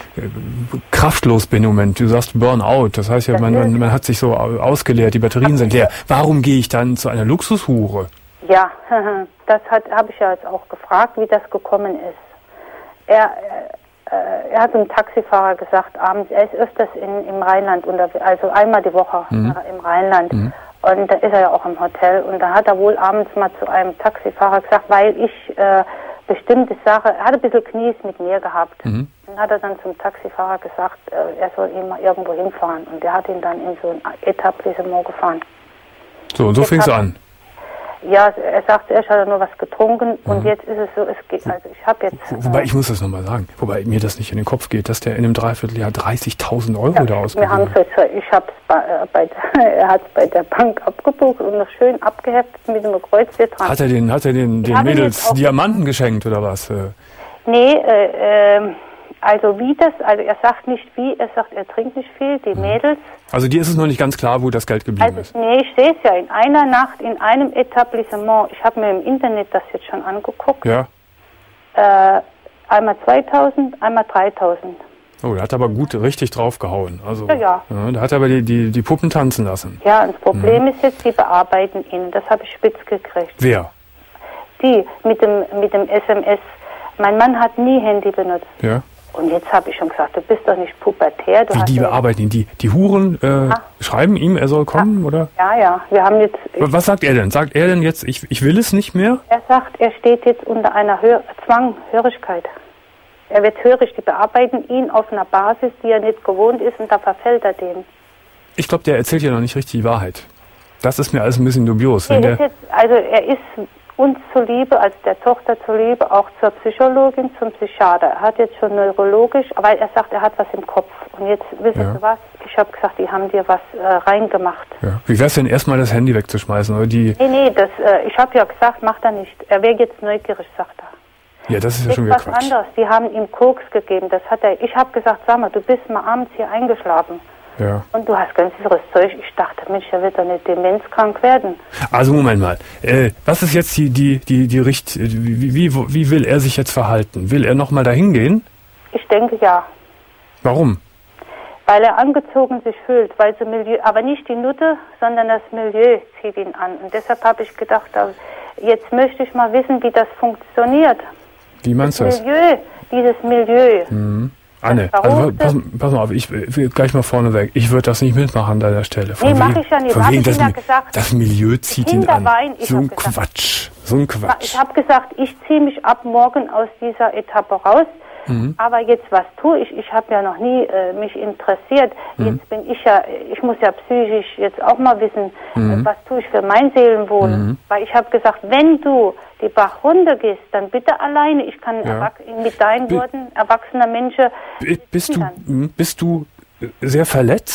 kraftlos bin im Moment, du sagst Burnout, das heißt ja, das man, man, man hat sich so ausgeleert, die Batterien sind leer. Warum gehe ich dann zu einer Luxushure? Ja, das habe ich ja jetzt auch gefragt, wie das gekommen ist. Er, äh, er hat einem Taxifahrer gesagt, abends, er ist öfters in, im Rheinland, unterwegs, also einmal die Woche mhm. im Rheinland. Mhm. Und da ist er ja auch im Hotel. Und da hat er wohl abends mal zu einem Taxifahrer gesagt, weil ich äh, bestimmte Sache, er hat ein bisschen Knies mit mir gehabt. Mhm. Dann hat er dann zum Taxifahrer gesagt, äh, er soll ihn mal irgendwo hinfahren. Und der hat ihn dann in so ein Etablissement gefahren. So, und so fing es an. Ja, er sagt, erst hat er nur was getrunken und mhm. jetzt ist es so, es geht, also ich habe jetzt... Wo, wobei, ich muss das nochmal sagen, wobei mir das nicht in den Kopf geht, dass der in einem Dreivierteljahr dreißigtausend Euro ja, da ausgegeben hat. Ich habe es bei, bei, er hat es bei der Bank abgebucht und noch schön abgeheftet mit einem Kreuz hier dran. Hat er den, hat er den, den Mädels Diamanten geschenkt oder was? Nee, äh, äh, also wie das, also er sagt nicht wie, er sagt, er trinkt nicht viel, die mhm. Mädels... Also dir ist es noch nicht ganz klar, wo das Geld geblieben also, ist? Nee, ich sehe es ja in einer Nacht in einem Etablissement. Ich habe mir im Internet das jetzt schon angeguckt. Ja. Äh, einmal zweitausend, einmal dreitausend. Oh, der hat aber gut richtig draufgehauen. Also, ja, ja. ja da hat er aber die, die, die Puppen tanzen lassen. Ja, und das Problem mhm. ist jetzt, die bearbeiten ihn. Das habe ich spitz gekriegt. Wer? Die mit dem, mit dem S M S. Mein Mann hat nie Handy benutzt. Ja. Und jetzt habe ich schon gesagt, du bist doch nicht pubertär. Du Wie, hast die ja bearbeiten ihn? Die, die Huren äh, schreiben ihm, er soll kommen, ja. oder? Ja, ja. Wir haben jetzt... Was sagt er denn? Sagt er denn jetzt, ich, ich will es nicht mehr? Er sagt, er steht jetzt unter einer Hör Zwang, Hörigkeit. Er wird hörig. Die bearbeiten ihn auf einer Basis, die er nicht gewohnt ist, und da verfällt er denen. Ich glaube, der erzählt ja noch nicht richtig die Wahrheit. Das ist mir alles ein bisschen dubios. Nee, wenn der jetzt, also er ist... uns zuliebe, als der Tochter zuliebe, auch zur Psychologin, zum Psychiater. Er hat jetzt schon neurologisch, weil er sagt, er hat was im Kopf. Und jetzt, wissen ja. Sie was? Ich habe gesagt, die haben dir was äh, reingemacht. Ja. Wie wär's denn erstmal das Handy wegzuschmeißen? Oder die nee, nee, das, äh, ich habe ja gesagt, macht er nicht. Er wäre jetzt neugierig, sagt er. Ja, das ist ja das schon wieder was Quatsch. anderes. Die haben ihm Koks gegeben. Das hat er. Ich habe gesagt, sag mal, du bist mal abends hier eingeschlafen. Ja. Und du hast ganz irres Zeug. Ich dachte, Mensch, er wird doch nicht demenzkrank werden. Also Moment mal. Äh, was ist jetzt die, die, die, die Richt... Wie, wie, wie will er sich jetzt verhalten? Will er nochmal dahin gehen? Ich denke, ja. Warum? Weil er angezogen sich fühlt. Weil so Milieu, aber nicht die Nutte, sondern das Milieu zieht ihn an. Und deshalb habe ich gedacht, jetzt möchte ich mal wissen, wie das funktioniert. Wie meinst du das? Milieu, dieses Milieu. Mhm. Anne, also pass, pass mal auf, ich will gleich mal vorne weg. Ich würde das nicht mitmachen an deiner Stelle. Von nee, mach ich ja nicht. Von wegen, das, ja gesagt, das Milieu zieht ihn an. Ich so ein gesagt, Quatsch. So ein Quatsch. Ich habe gesagt, ich ziehe mich ab morgen aus dieser Etappe raus. Mhm. Aber jetzt, was tue ich? Ich habe ja noch nie äh, mich interessiert. Mhm. Jetzt bin ich ja, ich muss ja psychisch jetzt auch mal wissen, mhm. äh, was tue ich für mein Seelenwohl. Mhm. Weil ich habe gesagt, wenn du die Bach runter gehst, dann bitte alleine. Ich kann ja. mit deinen B Worten erwachsener Menschen... Bist du, bist du sehr verletzt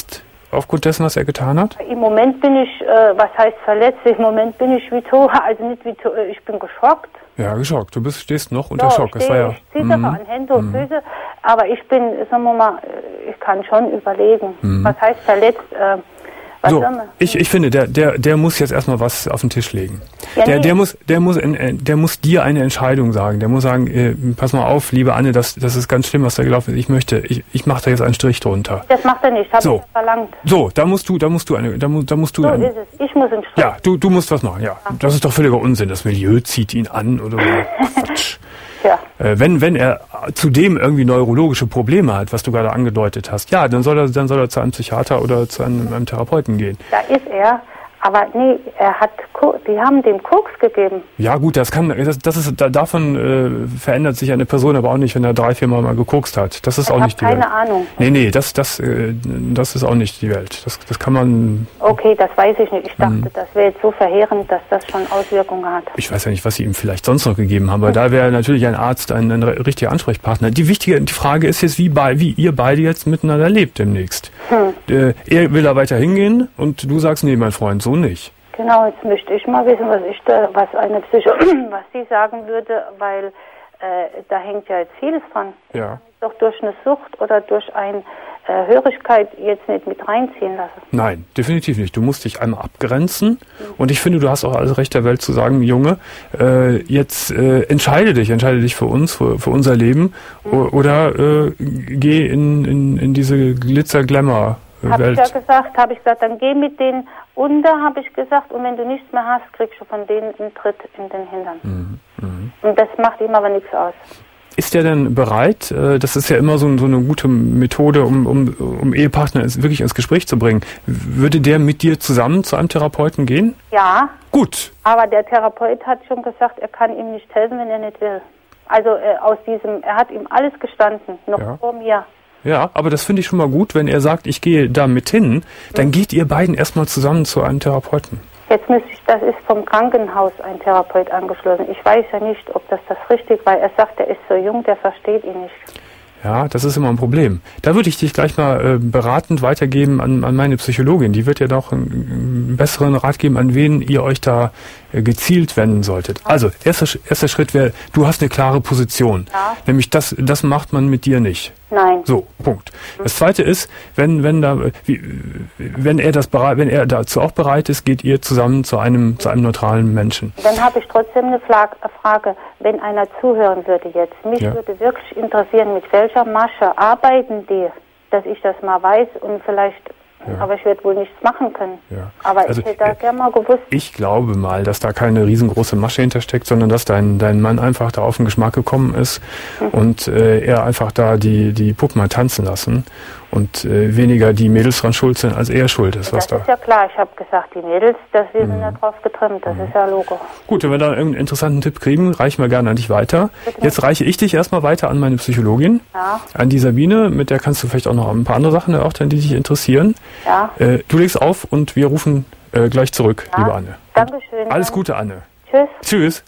aufgrund dessen, was er getan hat? Im Moment bin ich, äh, was heißt verletzt? Im Moment bin ich wie tot, also nicht wie tot, ich bin geschockt. Ja, geschockt. Du bist, stehst noch unter ja, Schock. Ich, stehe, ja, ich zittere an Hände und Füße, aber ich bin, sagen wir mal, ich kann schon überlegen. Mhm. Was heißt verletzt? Äh, was so, ich, ich finde, der, der, der muss jetzt erstmal was auf den Tisch legen. Ja, der, nee. der muss, der muss, der muss dir eine Entscheidung sagen. Der muss sagen, äh, pass mal auf, liebe Anne, das, das ist ganz schlimm, was da gelaufen ist. Ich möchte, ich, ich mache da jetzt einen Strich drunter. Das macht er nicht, habe so. ich ja verlangt. So, da musst du, da musst du eine, da, mu, da musst du. So eine, ist es. Ich muss einen Strich. Ja, du, du musst was machen. Ja, ja. Das ist doch völliger Unsinn. Das Milieu zieht ihn an oder so. Quatsch. Ja. Äh, wenn, wenn er zudem irgendwie neurologische Probleme hat, was du gerade angedeutet hast, ja, dann soll er, dann soll er zu einem Psychiater oder zu einem, einem Therapeuten gehen. Da ist er, aber nee, er hat, die haben dem Koks gegeben. Ja gut, das kann, das, das ist, davon äh, verändert sich eine Person aber auch nicht, wenn er drei, vier Mal mal gekokst hat. Das ist ich auch nicht die keine Welt. keine Ahnung. Nee, nee, das, das, äh, das ist auch nicht die Welt. Das, das kann man... Okay, das weiß ich nicht. Ich dachte, mhm. das wäre jetzt so verheerend, dass das schon Auswirkungen hat. Ich weiß ja nicht, was sie ihm vielleicht sonst noch gegeben haben, aber mhm. da wäre natürlich ein Arzt ein, ein richtiger Ansprechpartner. Die wichtige die Frage ist jetzt, wie, bei, wie ihr beide jetzt miteinander lebt demnächst. Mhm. Äh, er will da weiter hingehen und du sagst, nee, mein Freund, so nicht. Genau, jetzt möchte ich mal wissen, was ich da, was eine Psycho, was sie sagen würde, weil äh, da hängt ja jetzt vieles dran. Ja. Doch durch eine Sucht oder durch eine äh, Hörigkeit jetzt nicht mit reinziehen lassen. Nein, definitiv nicht. Du musst dich einmal abgrenzen mhm. und ich finde, du hast auch alles Recht der Welt zu sagen, Junge, äh, jetzt äh, entscheide dich, entscheide dich für uns, für, für unser Leben mhm. oder äh, geh in, in, in diese Glitzer-Glamour. Habe ich ja gesagt, habe ich gesagt, dann geh mit denen unter, habe ich gesagt, und wenn du nichts mehr hast, kriegst du von denen einen Tritt in den Hintern. Mhm. Mhm. Und das macht ihm aber nichts aus. Ist der denn bereit, das ist ja immer so, so eine gute Methode, um, um, um Ehepartner wirklich ins Gespräch zu bringen, würde der mit dir zusammen zu einem Therapeuten gehen? Ja. Gut. Aber der Therapeut hat schon gesagt, er kann ihm nicht helfen, wenn er nicht will. Also äh, aus diesem, er hat ihm alles gestanden, noch ja. vor mir. Ja, aber das finde ich schon mal gut, wenn er sagt, ich gehe da mit hin, dann geht ihr beiden erstmal zusammen zu einem Therapeuten. Jetzt müsste ich, das ist vom Krankenhaus ein Therapeut angeschlossen. Ich weiß ja nicht, ob das das richtig war. Er sagt, er ist so jung, der versteht ihn nicht. Ja, das ist immer ein Problem. Da würde ich dich gleich mal äh, beratend weitergeben an, an meine Psychologin. Die wird ja doch einen, einen besseren Rat geben, an wen ihr euch da äh, gezielt wenden solltet. Also, erster, erster Schritt wäre, du hast eine klare Position. Ja. Nämlich, das, das macht man mit dir nicht. Nein. So, Punkt. Das zweite ist, wenn, wenn da, wie, wenn er das bereit, wenn er dazu auch bereit ist, geht ihr zusammen zu einem, zu einem neutralen Menschen. Dann habe ich trotzdem eine Frage, wenn einer zuhören würde jetzt. Mich ja. würde wirklich interessieren, mit welcher Masche arbeiten die, dass ich das mal weiß und vielleicht, ja. aber ich werde wohl nichts machen können. Ja. Aber also, ich hätte da äh, gerne mal gewusst. Ich glaube mal, dass da keine riesengroße Masche hintersteckt, sondern dass dein, dein Mann einfach da auf den Geschmack gekommen ist mhm. und äh, er einfach da die, die Puppen mal tanzen lassen und äh, weniger die Mädels dran schuld sind, als er schuld ist. Was das da. ist ja klar, ich habe gesagt, die Mädels, dass wir mhm. sind da drauf getrimmt, das mhm. ist ja Logo. Gut, wenn wir da irgendeinen interessanten Tipp kriegen, reichen wir gerne an dich weiter. Bitte. Jetzt reiche ich dich erstmal weiter an meine Psychologin, ja. an die Sabine, mit der kannst du vielleicht auch noch ein paar andere Sachen erörtern, die dich interessieren. Ja. Äh, du legst auf und wir rufen äh, gleich zurück, ja. liebe Anne. Dankeschön. Alles Gute, Anne. Tschüss. Tschüss.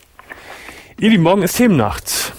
Ihr Lieben, morgen ist Themennacht.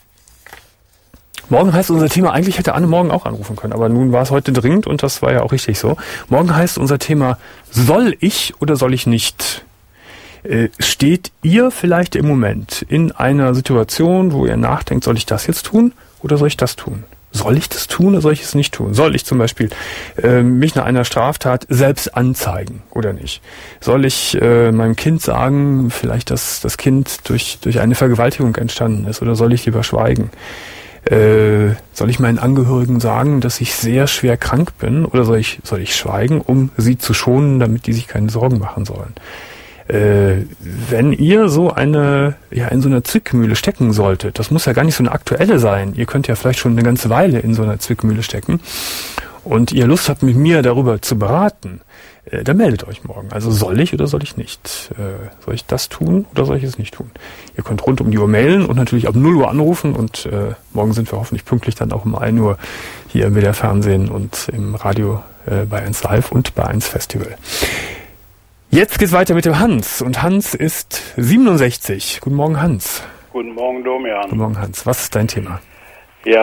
Morgen heißt unser Thema, eigentlich hätte Anne morgen auch anrufen können, aber nun war es heute dringend und das war ja auch richtig so. Morgen heißt unser Thema, soll ich oder soll ich nicht? Äh, steht ihr vielleicht im Moment in einer Situation, wo ihr nachdenkt, soll ich das jetzt tun oder soll ich das tun? Soll ich das tun oder soll ich es nicht tun? Soll ich zum Beispiel äh, mich nach einer Straftat selbst anzeigen oder nicht? Soll ich äh, meinem Kind sagen, vielleicht, dass das Kind durch, durch eine Vergewaltigung entstanden ist oder soll ich lieber schweigen? Äh, soll ich meinen Angehörigen sagen, dass ich sehr schwer krank bin oder soll ich, soll ich schweigen, um sie zu schonen, damit die sich keine Sorgen machen sollen? Äh, wenn ihr so eine, ja, in so einer Zwickmühle stecken solltet, das muss ja gar nicht so eine aktuelle sein, ihr könnt ja vielleicht schon eine ganze Weile in so einer Zwickmühle stecken und ihr Lust habt, mit mir darüber zu beraten, äh, dann meldet euch morgen. Also soll ich oder soll ich nicht? Äh, soll ich das tun oder soll ich es nicht tun? Ihr könnt rund um die Uhr mailen und natürlich ab null Uhr anrufen und äh, morgen sind wir hoffentlich pünktlich dann auch um ein Uhr hier im W D R Fernsehen und im Radio äh, bei eins Live und bei eins Festival. Jetzt geht's weiter mit dem Hans und Hans ist siebenundsechzig. Guten Morgen, Hans. Guten Morgen, Domian. Guten Morgen, Hans. Was ist dein Thema? Ja,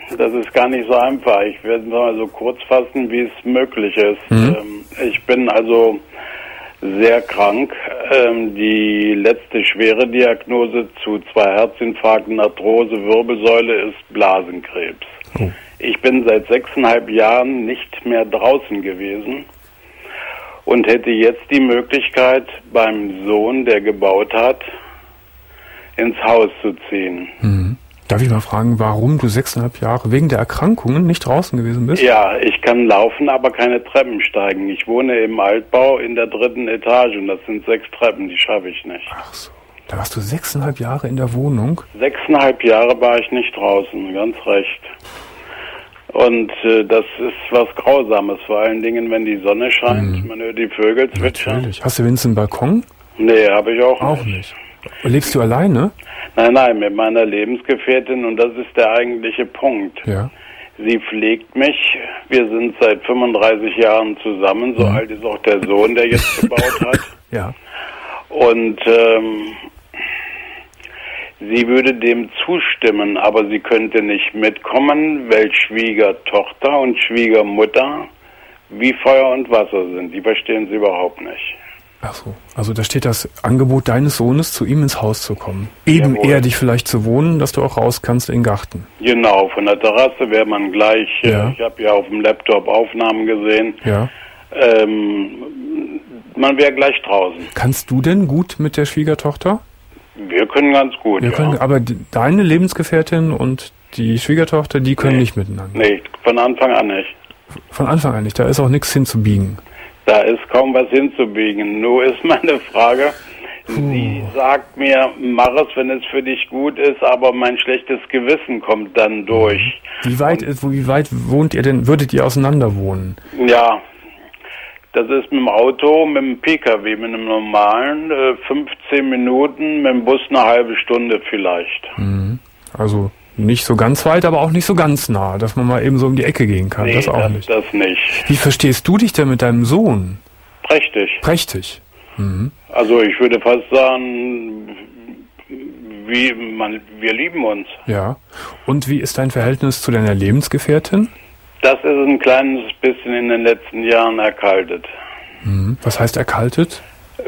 das ist gar nicht so einfach. Ich werde mal so kurz fassen, wie es möglich ist. Mhm. Ähm, ich bin also sehr krank. Ähm, die letzte schwere Diagnose zu zwei Herzinfarkten, Arthrose, Wirbelsäule ist Blasenkrebs. Oh. Ich bin seit sechseinhalb Jahren nicht mehr draußen gewesen und hätte jetzt die Möglichkeit, beim Sohn, der gebaut hat, ins Haus zu ziehen. Mhm. Darf ich mal fragen, warum du sechseinhalb Jahre wegen der Erkrankungen nicht draußen gewesen bist? Ja, ich kann laufen, aber keine Treppen steigen. Ich wohne im Altbau in der dritten Etage und das sind sechs Treppen, die schaffe ich nicht. Ach so, da warst du sechseinhalb Jahre in der Wohnung? Sechseinhalb Jahre war ich nicht draußen, ganz recht. Und äh, das ist was Grausames, vor allen Dingen, wenn die Sonne scheint, mhm. man hört die Vögel zwitschern. Natürlich. Hast du wenigstens einen Balkon? Nee, habe ich auch, auch nicht. nicht. Lebst du alleine? Nein, nein, mit meiner Lebensgefährtin und das ist der eigentliche Punkt. Ja. Sie pflegt mich. Wir sind seit fünfunddreißig Jahren zusammen. So mhm. alt ist auch der Sohn, der jetzt gebaut hat. Ja. Und ähm, sie würde dem zustimmen, aber sie könnte nicht mitkommen, weil Schwiegertochter und Schwiegermutter wie Feuer und Wasser sind. Die verstehen sie überhaupt nicht. Ach so, also da steht das Angebot deines Sohnes, zu ihm ins Haus zu kommen. Eben Jawohl. Eher dich vielleicht zu wohnen, dass du auch raus kannst in den Garten. Genau, von der Terrasse wäre man gleich, ja. ich habe ja auf dem Laptop Aufnahmen gesehen, ja. ähm, man wäre gleich draußen. Kannst du denn gut mit der Schwiegertochter? Wir können ganz gut, Wir ja. können, aber die, deine Lebensgefährtin und die Schwiegertochter, die können nee. nicht miteinander? Nee, von Anfang an nicht. Von Anfang an nicht, da ist auch nichts hinzubiegen. Da ist kaum was hinzubiegen. Nur ist meine Frage, Puh. Sie sagt mir, mach es, wenn es für dich gut ist, aber mein schlechtes Gewissen kommt dann durch. Wie weit, ist, wie weit wohnt ihr denn, würdet ihr auseinander wohnen? Ja, das ist mit dem Auto, mit dem P K W, mit einem normalen, äh, fünfzehn Minuten, mit dem Bus eine halbe Stunde vielleicht. Mhm. Also nicht so ganz weit, aber auch nicht so ganz nah, dass man mal eben so um die Ecke gehen kann. Nee, das auch das, nicht. das nicht. Wie verstehst du dich denn mit deinem Sohn? Prächtig. Prächtig. Mhm. Also ich würde fast sagen, wie man, wir lieben uns. Ja. Und wie ist dein Verhältnis zu deiner Lebensgefährtin? Das ist ein kleines bisschen in den letzten Jahren erkaltet. Mhm. Was heißt erkaltet?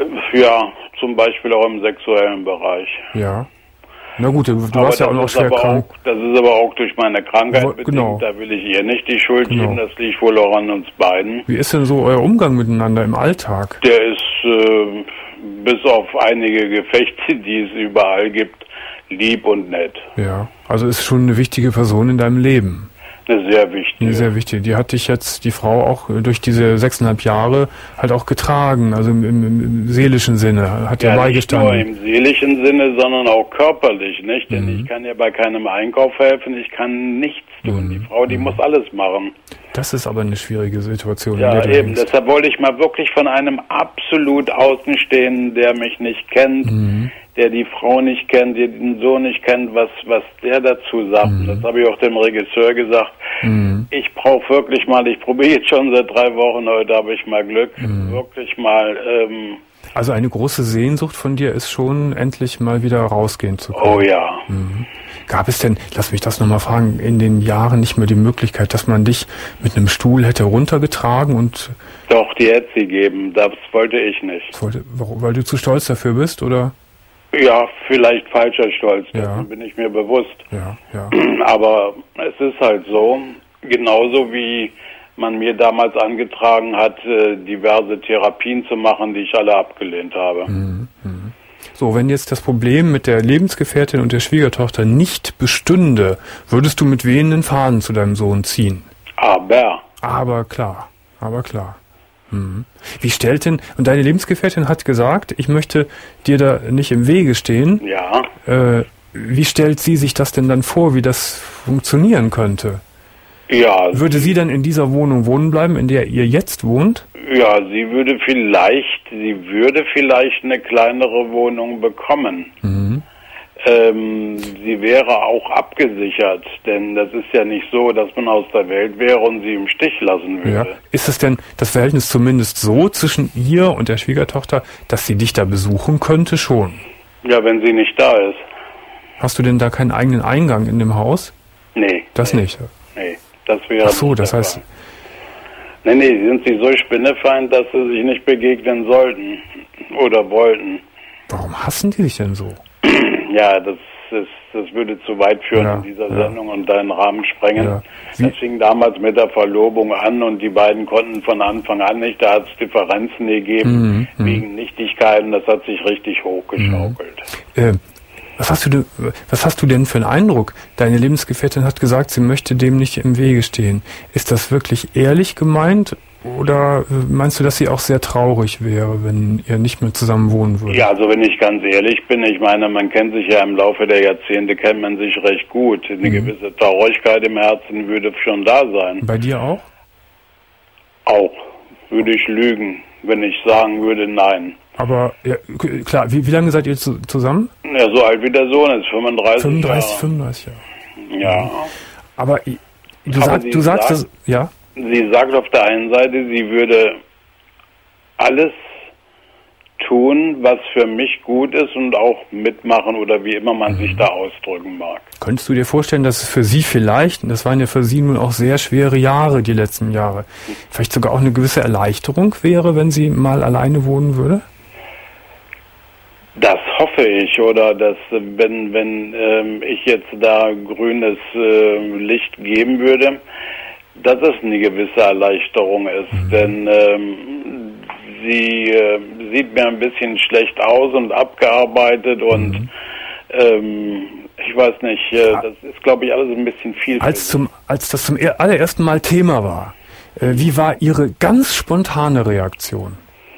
Ja, zum Beispiel auch im sexuellen Bereich. Ja. Na gut, du aber warst ja auch noch schwer krank. Auch, das ist aber auch durch meine Krankheit Wo, bedingt. Genau. Da will ich ihr nicht die Schuld genau. geben. Das liegt wohl auch an uns beiden. Wie ist denn so euer Umgang miteinander im Alltag? Der ist, äh, bis auf einige Gefechte, die es überall gibt, lieb und nett. Ja, also ist schon eine wichtige Person in deinem Leben. Eine sehr wichtige. Eine sehr wichtige. Die hat dich jetzt, die Frau, auch durch diese sechseinhalb Jahre halt auch getragen, also im, im, im seelischen Sinne, hat ja, ja beigestanden. Nicht nur im seelischen Sinne, sondern auch körperlich, nicht? Denn mhm. ich kann ja bei keinem Einkauf helfen, ich kann nichts tun. Mhm. Die Frau, die mhm. muss alles machen. Das ist aber eine schwierige Situation. Ja, in der du eben. hängst. Deshalb wollte ich mal wirklich von einem absolut Außenstehenden, der mich nicht kennt, mhm. der die Frau nicht kennt, der den Sohn nicht kennt, was was der dazu sagt. Mhm. Das habe ich auch dem Regisseur gesagt. Mhm. Ich brauche wirklich mal, ich probiere jetzt schon seit drei Wochen, heute habe ich mal Glück, mhm. wirklich mal... Ähm, also eine große Sehnsucht von dir ist schon, endlich mal wieder rausgehen zu können. Oh ja. Mhm. Gab es denn, lass mich das nochmal fragen, in den Jahren nicht mehr die Möglichkeit, dass man dich mit einem Stuhl hätte runtergetragen und... Doch, die hätte sie geben, das wollte ich nicht. Wollte, weil du zu stolz dafür bist, oder? Ja, vielleicht falscher Stolz, ja. dessen bin ich mir bewusst. Ja, ja. Aber es ist halt so, genauso wie man mir damals angetragen hat, diverse Therapien zu machen, die ich alle abgelehnt habe. Mhm. So, wenn jetzt das Problem mit der Lebensgefährtin und der Schwiegertochter nicht bestünde, würdest du mit wehenden Fahnen zu deinem Sohn ziehen? Aber. Aber klar, aber klar. Mhm. Wie stellt denn, und deine Lebensgefährtin hat gesagt, ich möchte dir da nicht im Wege stehen. Ja. Äh, wie stellt sie sich das denn dann vor, wie das funktionieren könnte? Ja. Würde sie dann in dieser Wohnung wohnen bleiben, in der ihr jetzt wohnt? Ja, sie würde vielleicht, sie würde vielleicht eine kleinere Wohnung bekommen. Mhm. Ähm, sie wäre auch abgesichert, denn das ist ja nicht so, dass man aus der Welt wäre und sie im Stich lassen würde. Ja. Ist es denn das Verhältnis zumindest so zwischen ihr und der Schwiegertochter, dass sie dich da besuchen könnte schon? Ja, wenn sie nicht da ist. Hast du denn da keinen eigenen Eingang in dem Haus? Nee. Das nee, nicht? Nee, das wäre... Ach so, das heißt... Nee, nee, sind sie so spinnefeind, dass sie sich nicht begegnen sollten oder wollten. Warum hassen die sich denn so? Ja, das ist, das würde zu weit führen ja, in dieser ja. Sendung und deinen Rahmen sprengen. Ja. Das fing damals mit der Verlobung an und die beiden konnten von Anfang an nicht. Da hat es Differenzen gegeben mhm, wegen Nichtigkeiten. Das hat sich richtig hochgeschaukelt. Mhm. Äh, was hast du denn, was hast du denn für einen Eindruck? Deine Lebensgefährtin hat gesagt, sie möchte dem nicht im Wege stehen. Ist das wirklich ehrlich gemeint? Oder meinst du, dass sie auch sehr traurig wäre, wenn ihr nicht mehr zusammen wohnen würdet? Ja, also wenn ich ganz ehrlich bin, ich meine, man kennt sich ja im Laufe der Jahrzehnte, kennt man sich recht gut. Eine mhm. gewisse Traurigkeit im Herzen würde schon da sein. Bei dir auch? Auch. Würde ich lügen, wenn ich sagen würde, nein. Aber, ja, klar, wie, wie lange seid ihr zu, zusammen? Ja, so alt wie der Sohn ist, fünfunddreißig fünfunddreißig, Jahre. fünfunddreißig Jahre. Ja. Aber du, Aber sag, du sagst sagt, das, ja? Sie sagt auf der einen Seite, sie würde alles tun, was für mich gut ist und auch mitmachen oder wie immer man mhm. sich da ausdrücken mag. Könntest du dir vorstellen, dass es für sie vielleicht, und das waren ja für sie nun auch sehr schwere Jahre, die letzten Jahre, vielleicht sogar auch eine gewisse Erleichterung wäre, wenn sie mal alleine wohnen würde? Das hoffe ich, oder dass wenn wenn ähm, ich jetzt da grünes äh, Licht geben würde, dass es eine gewisse Erleichterung ist, mhm. denn ähm, sie äh, sieht mir ein bisschen schlecht aus und abgearbeitet und mhm. ähm, ich weiß nicht, äh, das ist, glaube ich, alles ein bisschen viel. Als zum als das zum allerersten Mal Thema war, äh, wie war Ihre ganz spontane Reaktion?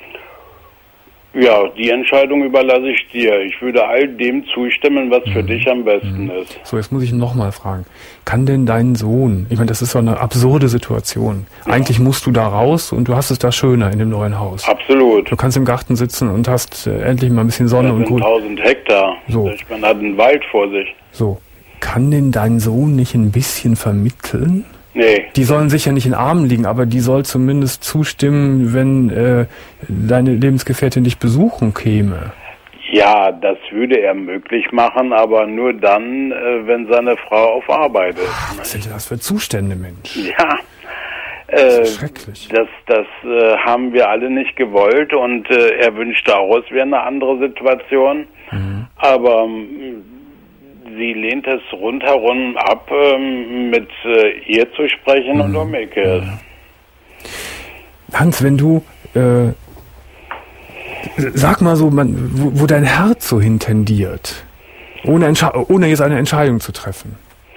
Ja, die Entscheidung überlasse ich dir. Ich würde all dem zustimmen, was für mhm. dich am besten mhm. ist. So, jetzt muss ich nochmal fragen. Kann denn dein Sohn, ich meine, das ist so eine absurde Situation. Ja. Eigentlich musst du da raus und du hast es da schöner in dem neuen Haus. Absolut. Du kannst im Garten sitzen und hast äh, endlich mal ein bisschen Sonne das und gut. tausend Hektar. So. Man hat einen Wald vor sich. So. Kann denn dein Sohn nicht ein bisschen vermitteln? Nee. Die sollen sicher nicht in Armen liegen, aber die soll zumindest zustimmen, wenn äh, deine Lebensgefährtin dich besuchen käme. Ja, das würde er möglich machen, aber nur dann, äh, wenn seine Frau auf Arbeit ist. Ach, was sind das für Zustände, Mensch? Ja, äh, das ist schrecklich. Das, das äh, haben wir alle nicht gewollt und äh, er wünschte auch, es wäre eine andere Situation. Mhm. Aber ähm, sie lehnt es rundherum ab, ähm, mit äh, ihr zu sprechen mhm. und umgekehrt. Hans, wenn du, äh, sag mal so, man, wo, wo dein Herz so hintendiert, ohne, Entsche- ohne jetzt eine Entscheidung zu treffen.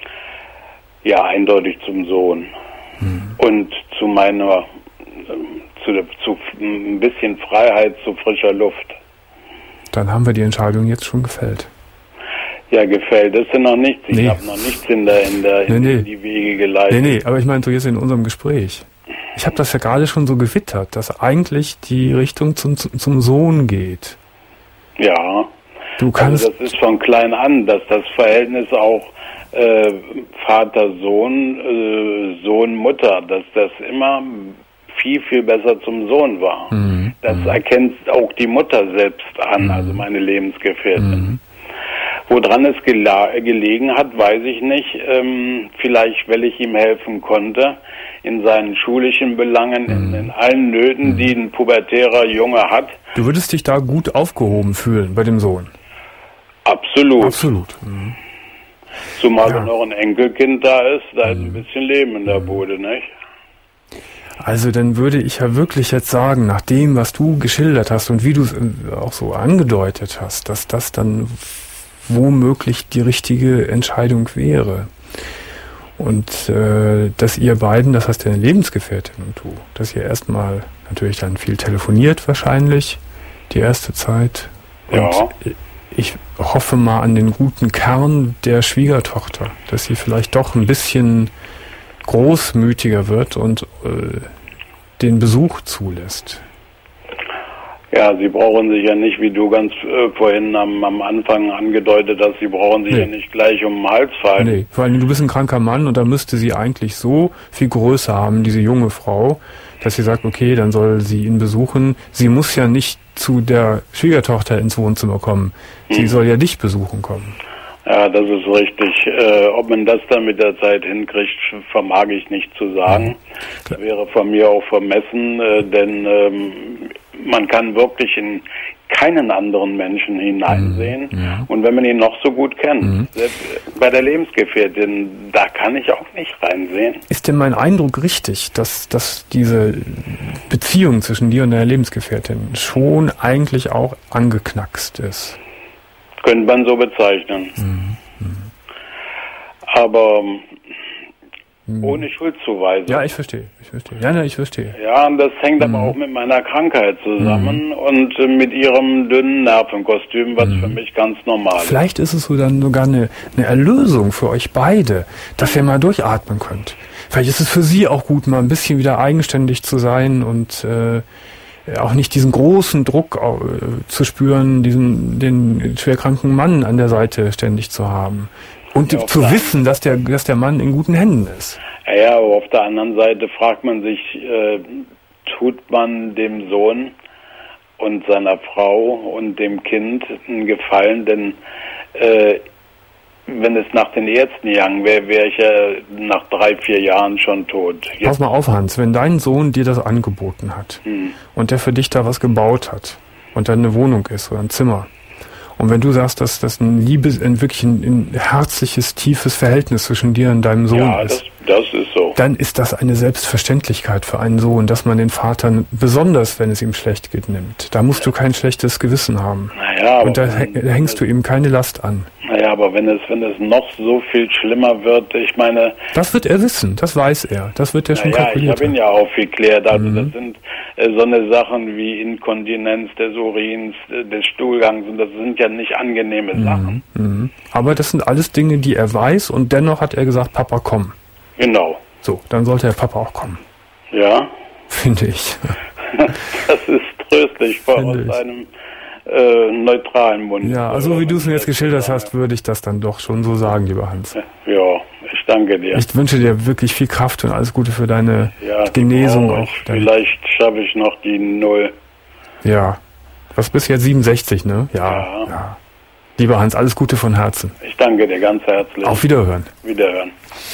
Ja, eindeutig zum Sohn. Mhm. Und zu meiner, äh, zu, zu ein bisschen Freiheit, zu frischer Luft. Dann haben wir die Entscheidung jetzt schon gefällt. Ja, gefällt ist ja noch nichts. Ich nee. habe noch nichts in, der, in, der, in nee, nee. die Wege geleitet. Nee, nee, aber ich meine so jetzt in unserem Gespräch. Ich habe das ja gerade schon so gewittert, dass eigentlich die Richtung zum, zum Sohn geht. Ja, du kannst also das ist von klein an, dass das Verhältnis auch äh, Vater-Sohn, äh, Sohn-Mutter, dass das immer viel, viel besser zum Sohn war. Mhm. Das mhm. erkennt auch die Mutter selbst an, mhm. also meine Lebensgefährtin. Mhm. Woran es gela- gelegen hat, weiß ich nicht. Ähm, vielleicht, weil ich ihm helfen konnte in seinen schulischen Belangen, mhm. in, in allen Nöten, mhm. die ein pubertärer Junge hat. Du würdest dich da gut aufgehoben fühlen bei dem Sohn? Absolut. Absolut. Mhm. Zumal ja. noch ein Enkelkind da ist, da ist mhm. ein bisschen Leben in der Bude, nicht? Also dann würde ich ja wirklich jetzt sagen, nach dem, was du geschildert hast und wie du es auch so angedeutet hast, dass das dann womöglich die richtige Entscheidung wäre. Und äh, dass ihr beiden, das heißt deine Lebensgefährtin und du, dass ihr erstmal natürlich dann viel telefoniert wahrscheinlich, die erste Zeit. Und ja. ich hoffe mal an den guten Kern der Schwiegertochter, dass sie vielleicht doch ein bisschen großmütiger wird und äh, den Besuch zulässt. Ja, sie brauchen sich ja nicht, wie du ganz äh, vorhin am, am Anfang angedeutet hast, sie brauchen sich nee. ja nicht gleich um den Hals fallen. Nee, vor allem du bist ein kranker Mann und da müsste sie eigentlich so viel Größe haben, diese junge Frau, dass sie sagt, okay, dann soll sie ihn besuchen. Sie muss ja nicht zu der Schwiegertochter ins Wohnzimmer kommen. Sie hm. soll ja dich besuchen kommen. Ja, das ist richtig. Äh, ob man das dann mit der Zeit hinkriegt, vermag ich nicht zu sagen. Das wäre von mir auch vermessen, äh, denn ähm, man kann wirklich in keinen anderen Menschen hineinsehen. Mhm. Und wenn man ihn noch so gut kennt, mhm. selbst bei der Lebensgefährtin, da kann ich auch nicht reinsehen. Ist denn mein Eindruck richtig, dass, dass diese Beziehung zwischen dir und deiner Lebensgefährtin schon eigentlich auch angeknackst ist? Könnte man so bezeichnen. Mhm. Mhm. Aber mhm. ohne Schuldzuweisung. Ja, ich verstehe. Ich verstehe. Ja, ne, ich verstehe. Ja, und das hängt mhm. aber auch mit meiner Krankheit zusammen mhm. und äh, mit ihrem dünnen Nervenkostüm, was mhm. für mich ganz normal ist. Vielleicht ist es so dann sogar eine, eine Erlösung für euch beide, dass ihr mal durchatmen könnt. Vielleicht ist es für sie auch gut, mal ein bisschen wieder eigenständig zu sein und äh, auch nicht diesen großen Druck äh, zu spüren, diesen den schwerkranken Mann an der Seite ständig zu haben. Und ja, zu wissen, dass der, dass der Mann in guten Händen ist. Ja, ja, aber auf der anderen Seite fragt man sich, äh, tut man dem Sohn und seiner Frau und dem Kind einen Gefallen? Denn äh, wenn es nach den Ärzten gegangen wäre, wäre ich ja nach drei, vier Jahren schon tot. Jetzt Pass mal auf, Hans, wenn dein Sohn dir das angeboten hat hm. und der für dich da was gebaut hat und dann eine Wohnung ist oder ein Zimmer, und wenn du sagst, dass das ein Liebes, ein wirklich ein, ein herzliches, tiefes Verhältnis zwischen dir und deinem Sohn ja, ist, das, das ist so. Dann ist das eine Selbstverständlichkeit für einen Sohn, dass man den Vater, besonders wenn es ihm schlecht geht, nimmt. Da musst ja. du kein schlechtes Gewissen haben. Naja, und da, da hängst du ihm keine Last an. Naja, aber wenn es, wenn es noch so viel schlimmer wird, ich meine... Das wird er wissen, das weiß er. Das wird er schon naja, kalkuliert. Ich habe ihn ja aufgeklärt. Also mhm. das sind äh, so eine Sachen wie Inkontinenz des Urins, äh, des Stuhlgangs, und das sind ja nicht angenehme mhm. Sachen. Mhm. Aber das sind alles Dinge, die er weiß, und dennoch hat er gesagt, Papa, komm. Genau. So, dann sollte der Papa auch kommen. Ja. Finde ich. Das ist tröstlich vor aus ich. einem äh, neutralen Mund. Ja, also wie du es mir jetzt geschildert hast, würde ich das dann doch schon so sagen, lieber Hans. Ja, ich danke dir. Ich wünsche dir wirklich viel Kraft und alles Gute für deine ja, Genesung auch. auch. Vielleicht schaffe ich noch die Null. Ja. Was bist jetzt siebenundsechzig, ne? Ja, ja. ja. Lieber Hans, alles Gute von Herzen. Ich danke dir ganz herzlich. Auf Wiederhören. Wiederhören.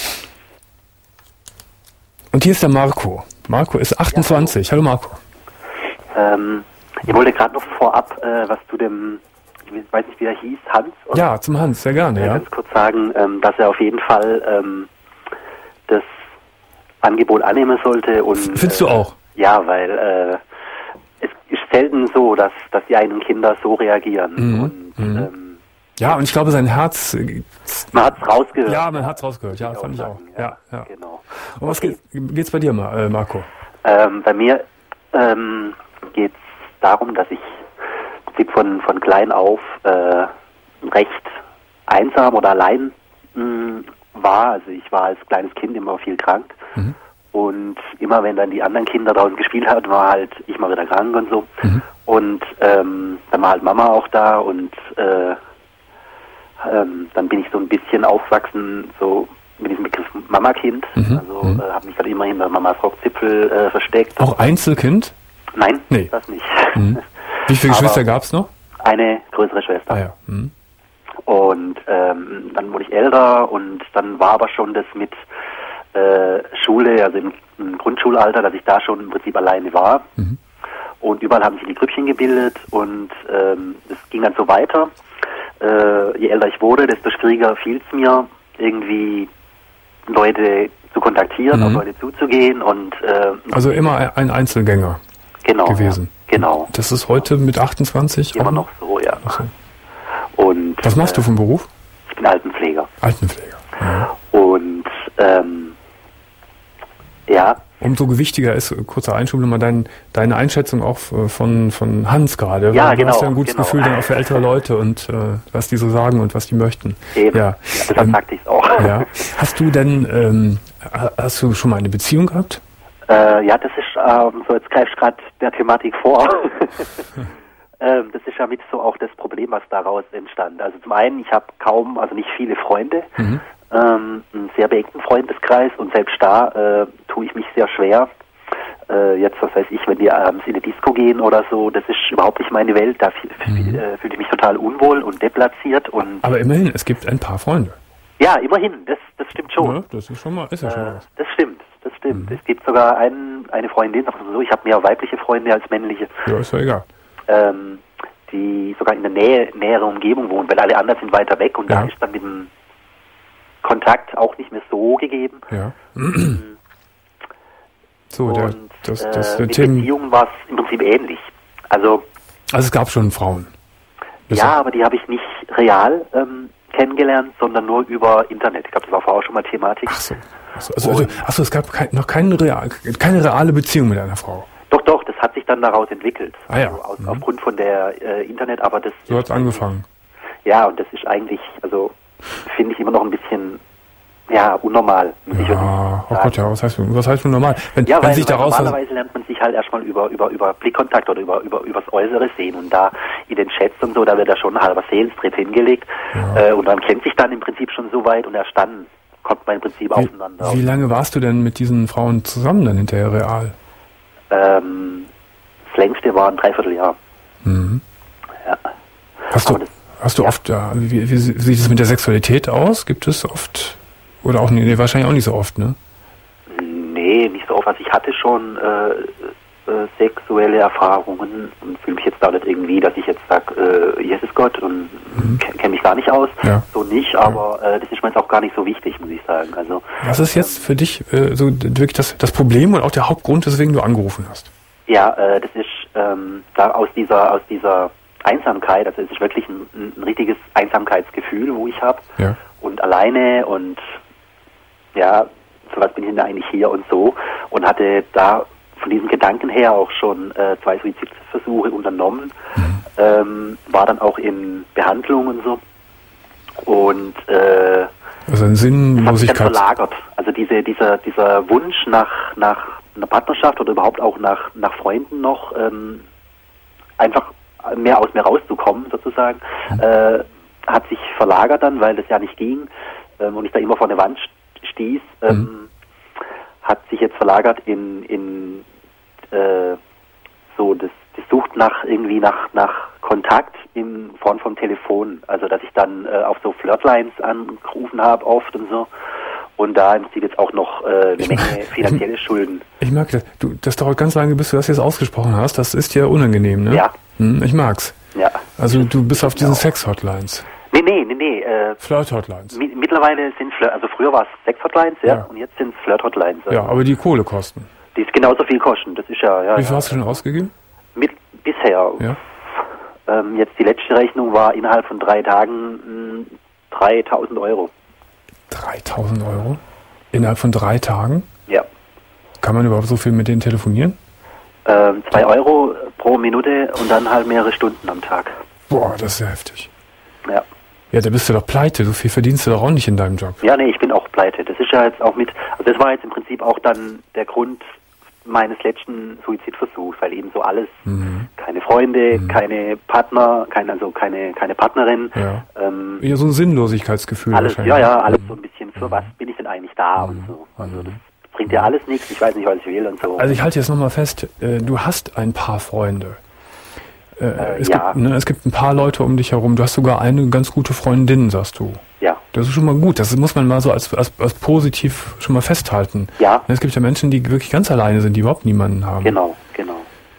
Und hier ist der Marco. Marco ist achtundzwanzig. Ja, hallo. hallo Marco. Ähm, ich wollte gerade noch vorab äh, was zu dem, ich weiß nicht, wie er hieß, Hans? Oder? Ja, zum Hans, sehr gerne, äh, ja. Ganz kurz sagen, ähm, dass er auf jeden Fall ähm, das Angebot annehmen sollte. Und findest äh, du auch? Ja, weil äh, es ist selten so, dass, dass die eigenen Kinder so reagieren. Mhm. Und mhm. ähm, ja, und ich glaube, sein Herz... Man hat's rausgehört. Ja, man hat's rausgehört. Ja, fand ich auch. Ja, ja. Genau. Und was okay. geht, geht's bei dir, Marco? Ähm, bei mir ähm, geht's darum, dass ich von, von klein auf äh, recht einsam oder allein mh, war. Also ich war als kleines Kind immer viel krank. Mhm. Und immer wenn dann die anderen Kinder draußen gespielt haben, war halt ich mal wieder krank und so. Mhm. Und ähm, dann war halt Mama auch da und äh, Ähm, dann bin ich so ein bisschen aufgewachsen, so mit diesem Begriff Mama-Kind. Mhm. Also mhm. äh, habe mich halt immer hinter Mamas Rockzipfel äh, versteckt. Auch Einzelkind? Nein, nee. das nicht. Mhm. Wie viele Geschwister gab es noch? Eine größere Schwester. Ah, ja. mhm. Und ähm, dann wurde ich älter und dann war aber schon das mit äh, Schule, also im, im Grundschulalter, dass ich da schon im Prinzip alleine war. Mhm. Und überall haben sich die Grüppchen gebildet und ähm, es ging dann so weiter. Äh, je älter ich wurde, desto schwieriger fiel es mir, irgendwie Leute zu kontaktieren, mhm. auf Leute zuzugehen und äh, also immer ein Einzelgänger genau, gewesen. Ja, genau. Das ist heute mit achtundzwanzig immer auch noch so, ja. Ach so. Und was machst äh, du vom Beruf? Ich bin Altenpfleger. Altenpfleger. Ja. Und ähm, ja. Umso gewichtiger ist, kurzer Einschub nochmal, dein, deine Einschätzung auch von, von Hans gerade. Ja, du genau. Du hast ja ein gutes genau. Gefühl dann auch für ältere Leute und äh, was die so sagen und was die möchten. Eben. Ja, ja deshalb ähm, sagte ich es auch. Ja. Hast du denn, ähm, hast du schon mal eine Beziehung gehabt? Äh, ja, das ist, ähm, so jetzt greifst du gerade der Thematik vor. ähm, das ist ja mit so auch das Problem, was daraus entstand. Also zum einen, ich habe kaum, also nicht viele Freunde. Mhm. Ähm, einen sehr beengten Freundeskreis und selbst da äh, tue ich mich sehr schwer, äh, jetzt, was weiß ich, wenn die abends in eine Disco gehen oder so, das ist überhaupt nicht meine Welt. Da fühle mhm. äh, fühl ich mich total unwohl und deplatziert. Und aber immerhin, es gibt ein paar Freunde. Ja, immerhin, das, das stimmt schon. Ja, das ist schon mal, ist ja schon äh, was. Das stimmt, das stimmt. Mhm. Es gibt sogar einen, eine Freundin, so, ich habe mehr weibliche Freunde als männliche. Ja, ist ja egal. Ähm, die sogar in der Nähe, nähere Umgebung wohnen, weil alle anderen sind weiter weg und ja. da ist dann mit dem Kontakt auch nicht mehr so gegeben. Ja. so, und der, das, das, äh, der mit Themen... Beziehungen war es im Prinzip ähnlich. Also, also es gab schon Frauen. Das ja, aber die habe ich nicht real ähm, kennengelernt, sondern nur über Internet. Ich glaube, das war vorher auch schon mal Thematik. Ach so. Ach so, also, also, also es gab kein, noch keine, real, keine reale Beziehung mit einer Frau. Doch, doch, das hat sich dann daraus entwickelt. Ah, ja. Also aus, mhm. Aufgrund von der äh, Internet, aber das... So hat es angefangen. Ja, und das ist eigentlich, also finde ich immer noch ein bisschen, ja, unnormal. Ja, oh Gott, ja, was heißt, was heißt unnormal? Wenn, ja, wenn weil, sich weil daraus normalerweise lernt man sich halt erstmal über, über, über Blickkontakt oder über, über, übers Äußere sehen und da in den Chats und so, da wird da schon ein halber Seelenstrip hingelegt ja. äh, und man kennt sich dann im Prinzip schon so weit und erst dann kommt man im Prinzip wie, aufeinander. Wie lange warst du denn mit diesen Frauen zusammen dann hinterher real? Ähm, das längste war ein Dreivierteljahr. Mhm. Ja. Hast du, das, hast du ja. oft, ja, wie, wie sieht es mit der Sexualität aus? Gibt es oft, oder auch, nee, wahrscheinlich auch nicht so oft, ne? Nee, nicht so oft. Also ich hatte schon äh, äh, sexuelle Erfahrungen und fühle mich jetzt da nicht irgendwie, dass ich jetzt sage, äh, Jesus Gott und mhm. kenne mich gar nicht aus. Ja. So nicht, aber äh, das ist mir jetzt auch gar nicht so wichtig, muss ich sagen. Also was ist jetzt für dich äh, so wirklich das, das Problem und auch der Hauptgrund, weswegen du angerufen hast? Ja, äh, das ist ähm, da aus dieser aus dieser Einsamkeit, also es ist wirklich ein, ein, ein richtiges Einsamkeitsgefühl, wo ich habe ja. und alleine und ja, für was bin ich denn eigentlich hier und so und hatte da von diesem Gedanken her auch schon äh, zwei Suizidversuche unternommen, mhm. ähm, war dann auch in Behandlung und so und äh, also eine Sinnlosigkeit. Hat mich dann verlagert. Also diese, dieser, dieser Wunsch nach, nach einer Partnerschaft oder überhaupt auch nach, nach Freunden noch ähm, einfach mehr aus mir rauszukommen sozusagen, mhm. äh, hat sich verlagert dann, weil das ja nicht ging ähm, und ich da immer vor eine Wand stieß, ähm, mhm. hat sich jetzt verlagert in, in äh, so das, die Sucht nach irgendwie nach, nach Kontakt in Form vom Telefon. Also dass ich dann äh, auf so Flirtlines angerufen habe oft und so. Und da im Prinzip jetzt auch noch äh, eine Menge finanzielle ich, Schulden. Ich mag das. Du, das dauert ganz lange, bis du das jetzt ausgesprochen hast. Das ist ja unangenehm, ne? Ja. Hm, ich mag's. Ja. Also du bist auf diesen genau. Sex-Hotlines. Nee, nee, nee, nee. Äh, Flirt-Hotlines. Mi- mittlerweile sind Flirt, also früher war es Sex-Hotlines, ja, ja, und jetzt sind es Flirt-Hotlines. Also ja, aber die Kohle kosten. Die ist genauso viel kosten, das ist ja... ja Wie viel ja, hast du schon ausgegeben? Mit, bisher. Ja. Ähm, jetzt die letzte Rechnung war innerhalb von drei Tagen mh, dreitausend Euro. dreitausend Euro? Innerhalb von drei Tagen? Ja. Kann man überhaupt so viel mit denen telefonieren? Ähm, zwei Euro pro Minute und dann halt mehrere Stunden am Tag. Boah, das ist ja heftig. Ja. Ja, da bist du doch pleite. So viel verdienst du doch auch nicht in deinem Job. Ja, nee, ich bin auch pleite. Das ist ja jetzt auch mit, also das war jetzt im Prinzip auch dann der Grund meines letzten Suizidversuchs, weil eben so alles, mhm. keine Freunde, mhm. keine Partner, keine, also keine, keine Partnerin. Ja. Ähm, ja, so ein Sinnlosigkeitsgefühl alles, wahrscheinlich. ja, ja, alles mhm. so ein bisschen, für was bin ich denn eigentlich da mhm. und so. Also das bringt ja alles nichts, ich weiß nicht, was ich will und so. Also ich halte jetzt nochmal fest, äh, du hast ein paar Freunde. Äh, äh, es, ja. gibt, ne, es gibt ein paar Leute um dich herum. Du hast sogar eine ganz gute Freundin, sagst du. Ja. Das ist schon mal gut. Das muss man mal so als, als, als positiv schon mal festhalten. Ja. Es gibt ja Menschen, die wirklich ganz alleine sind, die überhaupt niemanden haben. Genau, genau.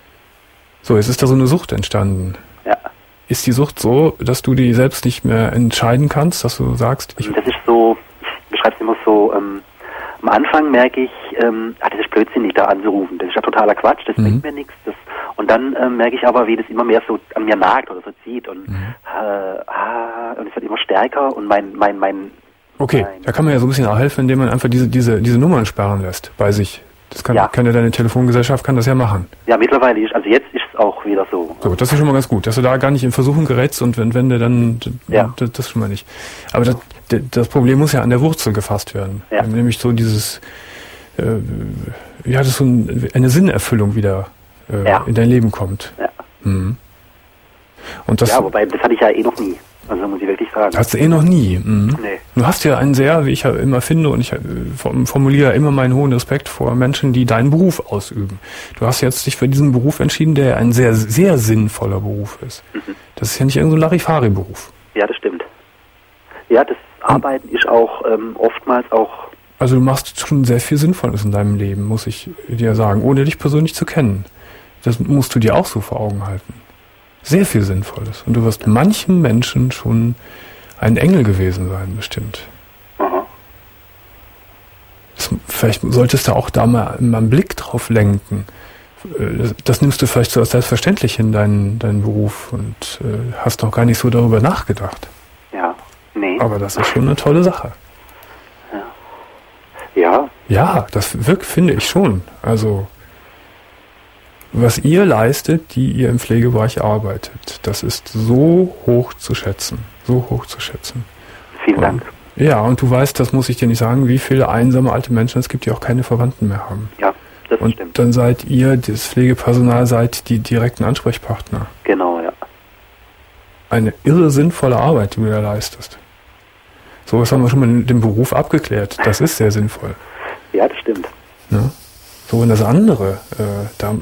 So, jetzt ist da so eine Sucht entstanden. Ja. Ist die Sucht so, dass du die selbst nicht mehr entscheiden kannst, dass du sagst, ich... Das ist so, ich beschreibe es immer so, ähm, am Anfang merke ich, ähm, ah, das ist blödsinnig, da anzurufen. Das ist ja totaler Quatsch, das mhm. bringt mir nichts. Das, und dann ähm, merke ich aber, wie das immer mehr so an mir nagt oder so zieht und, mhm. äh, ah, und es wird immer stärker und mein, mein, mein... Okay, mein, da kann man ja so ein bisschen auch helfen, indem man einfach diese, diese, diese Nummern sperren lässt bei sich. Das kann ja, kann ja deine Telefongesellschaft kann das ja machen. Ja, mittlerweile ist, also jetzt ist es auch wieder so. So, das ist schon mal ganz gut, dass du da gar nicht in Versuchung gerätst und wenn, wenn du dann, ja. das, das schon mal nicht. Aber das, das Problem muss ja an der Wurzel gefasst werden. Ja. Nämlich so dieses, äh, ja, dass so ein, eine Sinnerfüllung wieder äh, ja. in dein Leben kommt. Ja. Mhm. Und das, ja, wobei, das hatte ich ja eh noch nie. Also muss ich wirklich sagen. Hast du eh noch nie. Mhm. Nee. Du hast ja einen sehr, wie ich ja immer finde, und ich formuliere immer meinen hohen Respekt vor Menschen, die deinen Beruf ausüben. Du hast jetzt dich für diesen Beruf entschieden, der ein sehr, sehr sinnvoller Beruf ist. Mhm. Das ist ja nicht irgendein so Larifari-Beruf. Ja, das stimmt. Ja, das Arbeiten ist auch ähm, oftmals auch... Also du machst schon sehr viel Sinnvolles in deinem Leben, muss ich dir sagen, ohne dich persönlich zu kennen. Das musst du dir auch so vor Augen halten. Sehr viel Sinnvolles. Und du wirst manchen Menschen schon ein Engel gewesen sein, bestimmt. Aha. Das, vielleicht solltest du auch da mal, mal einen Blick drauf lenken. Das, das nimmst du vielleicht so als selbstverständlich in deinen, deinen Beruf und äh, hast noch gar nicht so darüber nachgedacht. Ja, nee. Aber das ist schon eine tolle Sache. Ja. Ja. Ja, das wirkt, finde ich schon. Also... Was ihr leistet, die ihr im Pflegebereich arbeitet, das ist so hoch zu schätzen. So hoch zu schätzen. Vielen und, Dank. Ja, und du weißt, das muss ich dir nicht sagen, wie viele einsame alte Menschen es gibt, die auch keine Verwandten mehr haben. Ja, das und stimmt. Dann seid ihr, das Pflegepersonal, seid die direkten Ansprechpartner. Genau, ja. Eine irre sinnvolle Arbeit, die du da leistest. So was haben wir schon mal in dem Beruf abgeklärt. Das ist sehr sinnvoll. Ja, das stimmt. Ja. So, und das andere, äh, da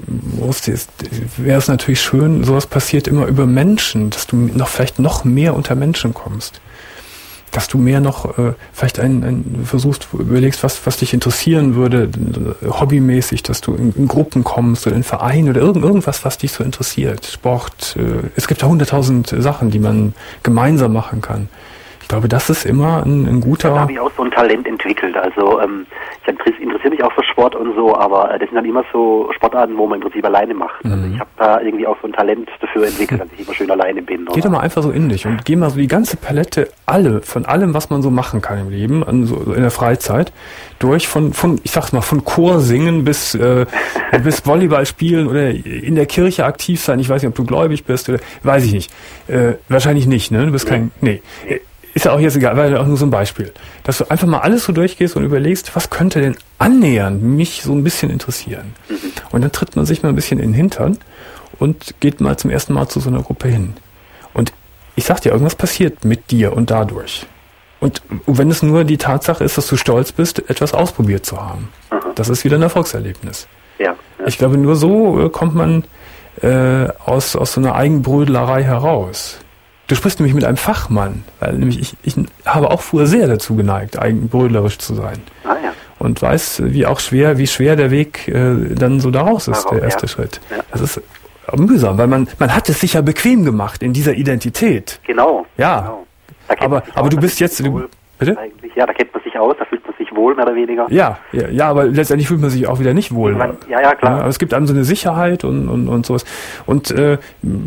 wäre es natürlich schön, sowas passiert immer über Menschen, dass du noch vielleicht noch mehr unter Menschen kommst. Dass du mehr noch äh, vielleicht ein, ein versuchst, überlegst, was, was dich interessieren würde, hobbymäßig, dass du in, in Gruppen kommst oder in Vereinen oder irgend, irgendwas, was dich so interessiert. Sport, äh, es gibt ja hunderttausend Sachen, die man gemeinsam machen kann. Ich glaube, das ist immer ein, ein guter... Da habe ich auch so ein Talent entwickelt. Also ähm, ich interessiere mich auch für Sport und so, aber äh, das sind dann immer so Sportarten, wo man im Prinzip alleine macht. Mhm. Also ich habe da irgendwie auch so ein Talent dafür entwickelt, dass ich immer schön alleine bin. Oder? Geh doch mal einfach so in dich und geh mal so die ganze Palette, alle, von allem, was man so machen kann im Leben, an, so in der Freizeit, durch, von, von ich sag's mal, von Chor singen bis, äh, bis Volleyball spielen oder in der Kirche aktiv sein. Ich weiß nicht, ob du gläubig bist oder, weiß ich nicht. Äh, wahrscheinlich nicht, ne? Du bist nee. kein, nee. nee. Ist ja auch jetzt egal, weil auch nur so ein Beispiel. Dass du einfach mal alles so durchgehst und überlegst, was könnte denn annähernd mich so ein bisschen interessieren. Mhm. Und dann tritt man sich mal ein bisschen in den Hintern und geht mal zum ersten Mal zu so einer Gruppe hin. Und ich sag dir, irgendwas passiert mit dir und dadurch. Und wenn es nur die Tatsache ist, dass du stolz bist, etwas ausprobiert zu haben. Mhm. Das ist wieder ein Erfolgserlebnis. Ja, ja. Ich glaube, nur so äh, kommt man äh, aus, aus so einer Eigenbrödlerei heraus. Du sprichst nämlich mit einem Fachmann, weil nämlich ich, ich habe auch früher sehr dazu geneigt, eigenbrödlerisch zu sein. Ah, ja. Und weiß, wie auch schwer, wie schwer der Weg äh, dann so daraus ist, Darauf, der erste ja. Schritt. Ja. Das ist mühsam, weil man man hat es sich ja bequem gemacht in dieser Identität. Genau. Ja. Genau. Aber aber aus, du bist jetzt du, bitte? Eigentlich, ja, da kennt man sich aus, da fühlt man sich wohl, mehr oder weniger. Ja, ja, ja, aber letztendlich fühlt man sich auch wieder nicht wohl. Man, ja, ja, klar. Ja, aber es gibt einem so eine Sicherheit und, und, und sowas. Und äh,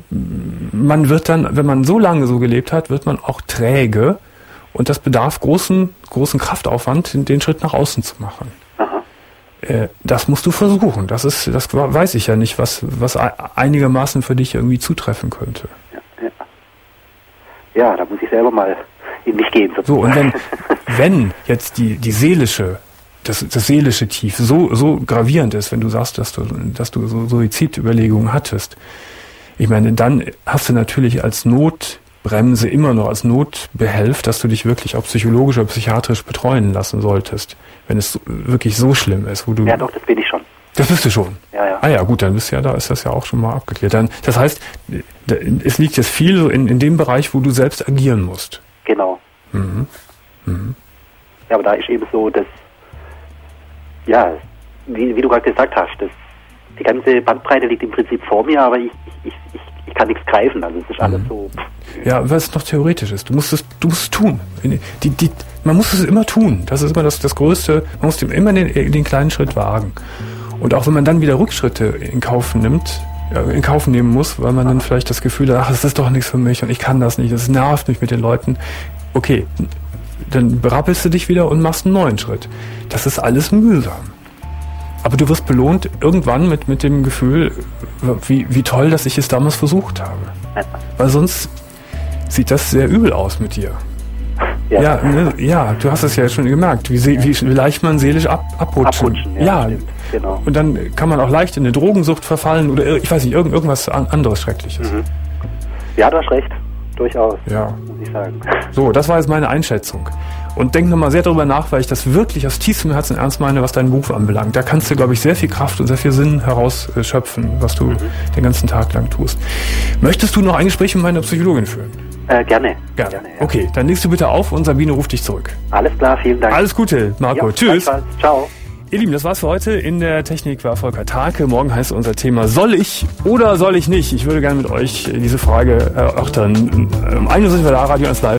man wird dann, wenn man so lange so gelebt hat, wird man auch träge. Und das bedarf großen, großen Kraftaufwand, den Schritt nach außen zu machen. Aha. Äh, das musst du versuchen. Das ist, das weiß ich ja nicht, was, was einigermaßen für dich irgendwie zutreffen könnte. Ja, ja. Ja, da muss ich selber mal in mich gehen. So, und wenn, wenn jetzt die, die seelische, das, das seelische Tief so, so gravierend ist, wenn du sagst, dass du, dass du so Suizidüberlegungen hattest, ich meine, dann hast du natürlich als Notbremse immer noch als Notbehelf, dass du dich wirklich auch psychologisch oder psychiatrisch betreuen lassen solltest, wenn es wirklich so schlimm ist, wo du... Ja, doch, das bin ich schon. Das bist du schon? Ja, ja. Ah ja, gut, dann bist du ja, da ist das ja auch schon mal abgeklärt. Dann, das heißt, es liegt jetzt viel in, in dem Bereich, wo du selbst agieren musst. Genau. Mhm. Mhm. Ja, aber da ist eben so, dass, ja, wie, wie du gerade gesagt hast, dass die ganze Bandbreite liegt im Prinzip vor mir, aber ich, ich, ich, ich kann nichts greifen, also es ist alles mhm. so... Pff. Ja, weil es noch theoretisch ist. Du musst es, du musst es tun. Die, die, man muss es immer tun. Das ist immer das, das Größte. Man muss immer den, den kleinen Schritt wagen. Und auch wenn man dann wieder Rückschritte in Kauf nimmt, in Kauf nehmen muss, weil man dann vielleicht das Gefühl hat, ach, das ist doch nichts für mich und ich kann das nicht, das nervt mich mit den Leuten. Okay, dann berappelst du dich wieder und machst einen neuen Schritt. Das ist alles mühsam. Aber du wirst belohnt irgendwann mit, mit dem Gefühl, wie, wie toll, dass ich es damals versucht habe. Weil sonst sieht das sehr übel aus mit dir. Ja, ja, ne, ja, du hast es ja schon gemerkt, wie, wie, wie leicht man seelisch ab, abrutschen. Abrutschen, ja, ja. Stimmt, genau. Und dann kann man auch leicht in eine Drogensucht verfallen oder ich weiß nicht, irgend, irgendwas anderes Schreckliches. Mhm. Ja, du hast recht. Du durchaus, ja. muss ich sagen. So, das war jetzt meine Einschätzung. Und denk nochmal sehr darüber nach, weil ich das wirklich aus tiefstem Herzen ernst meine, was deinen Beruf anbelangt. Da kannst du, glaube ich, sehr viel Kraft und sehr viel Sinn herausschöpfen, was du mhm. den ganzen Tag lang tust. Möchtest du noch ein Gespräch mit meiner Psychologin führen? Äh, gerne. Gerne. gerne ja. Okay, dann legst du bitte auf und Sabine ruft dich zurück. Alles klar, vielen Dank. Alles Gute, Marco. Ja, Tschüss. Ciao. Ihr Lieben, das war's für heute. In der Technik war Volker Tarke. Morgen heißt unser Thema: Soll ich oder soll ich nicht? Ich würde gerne mit euch diese Frage erörtern. Um ein Uhr sind wir da, Radio eins Live.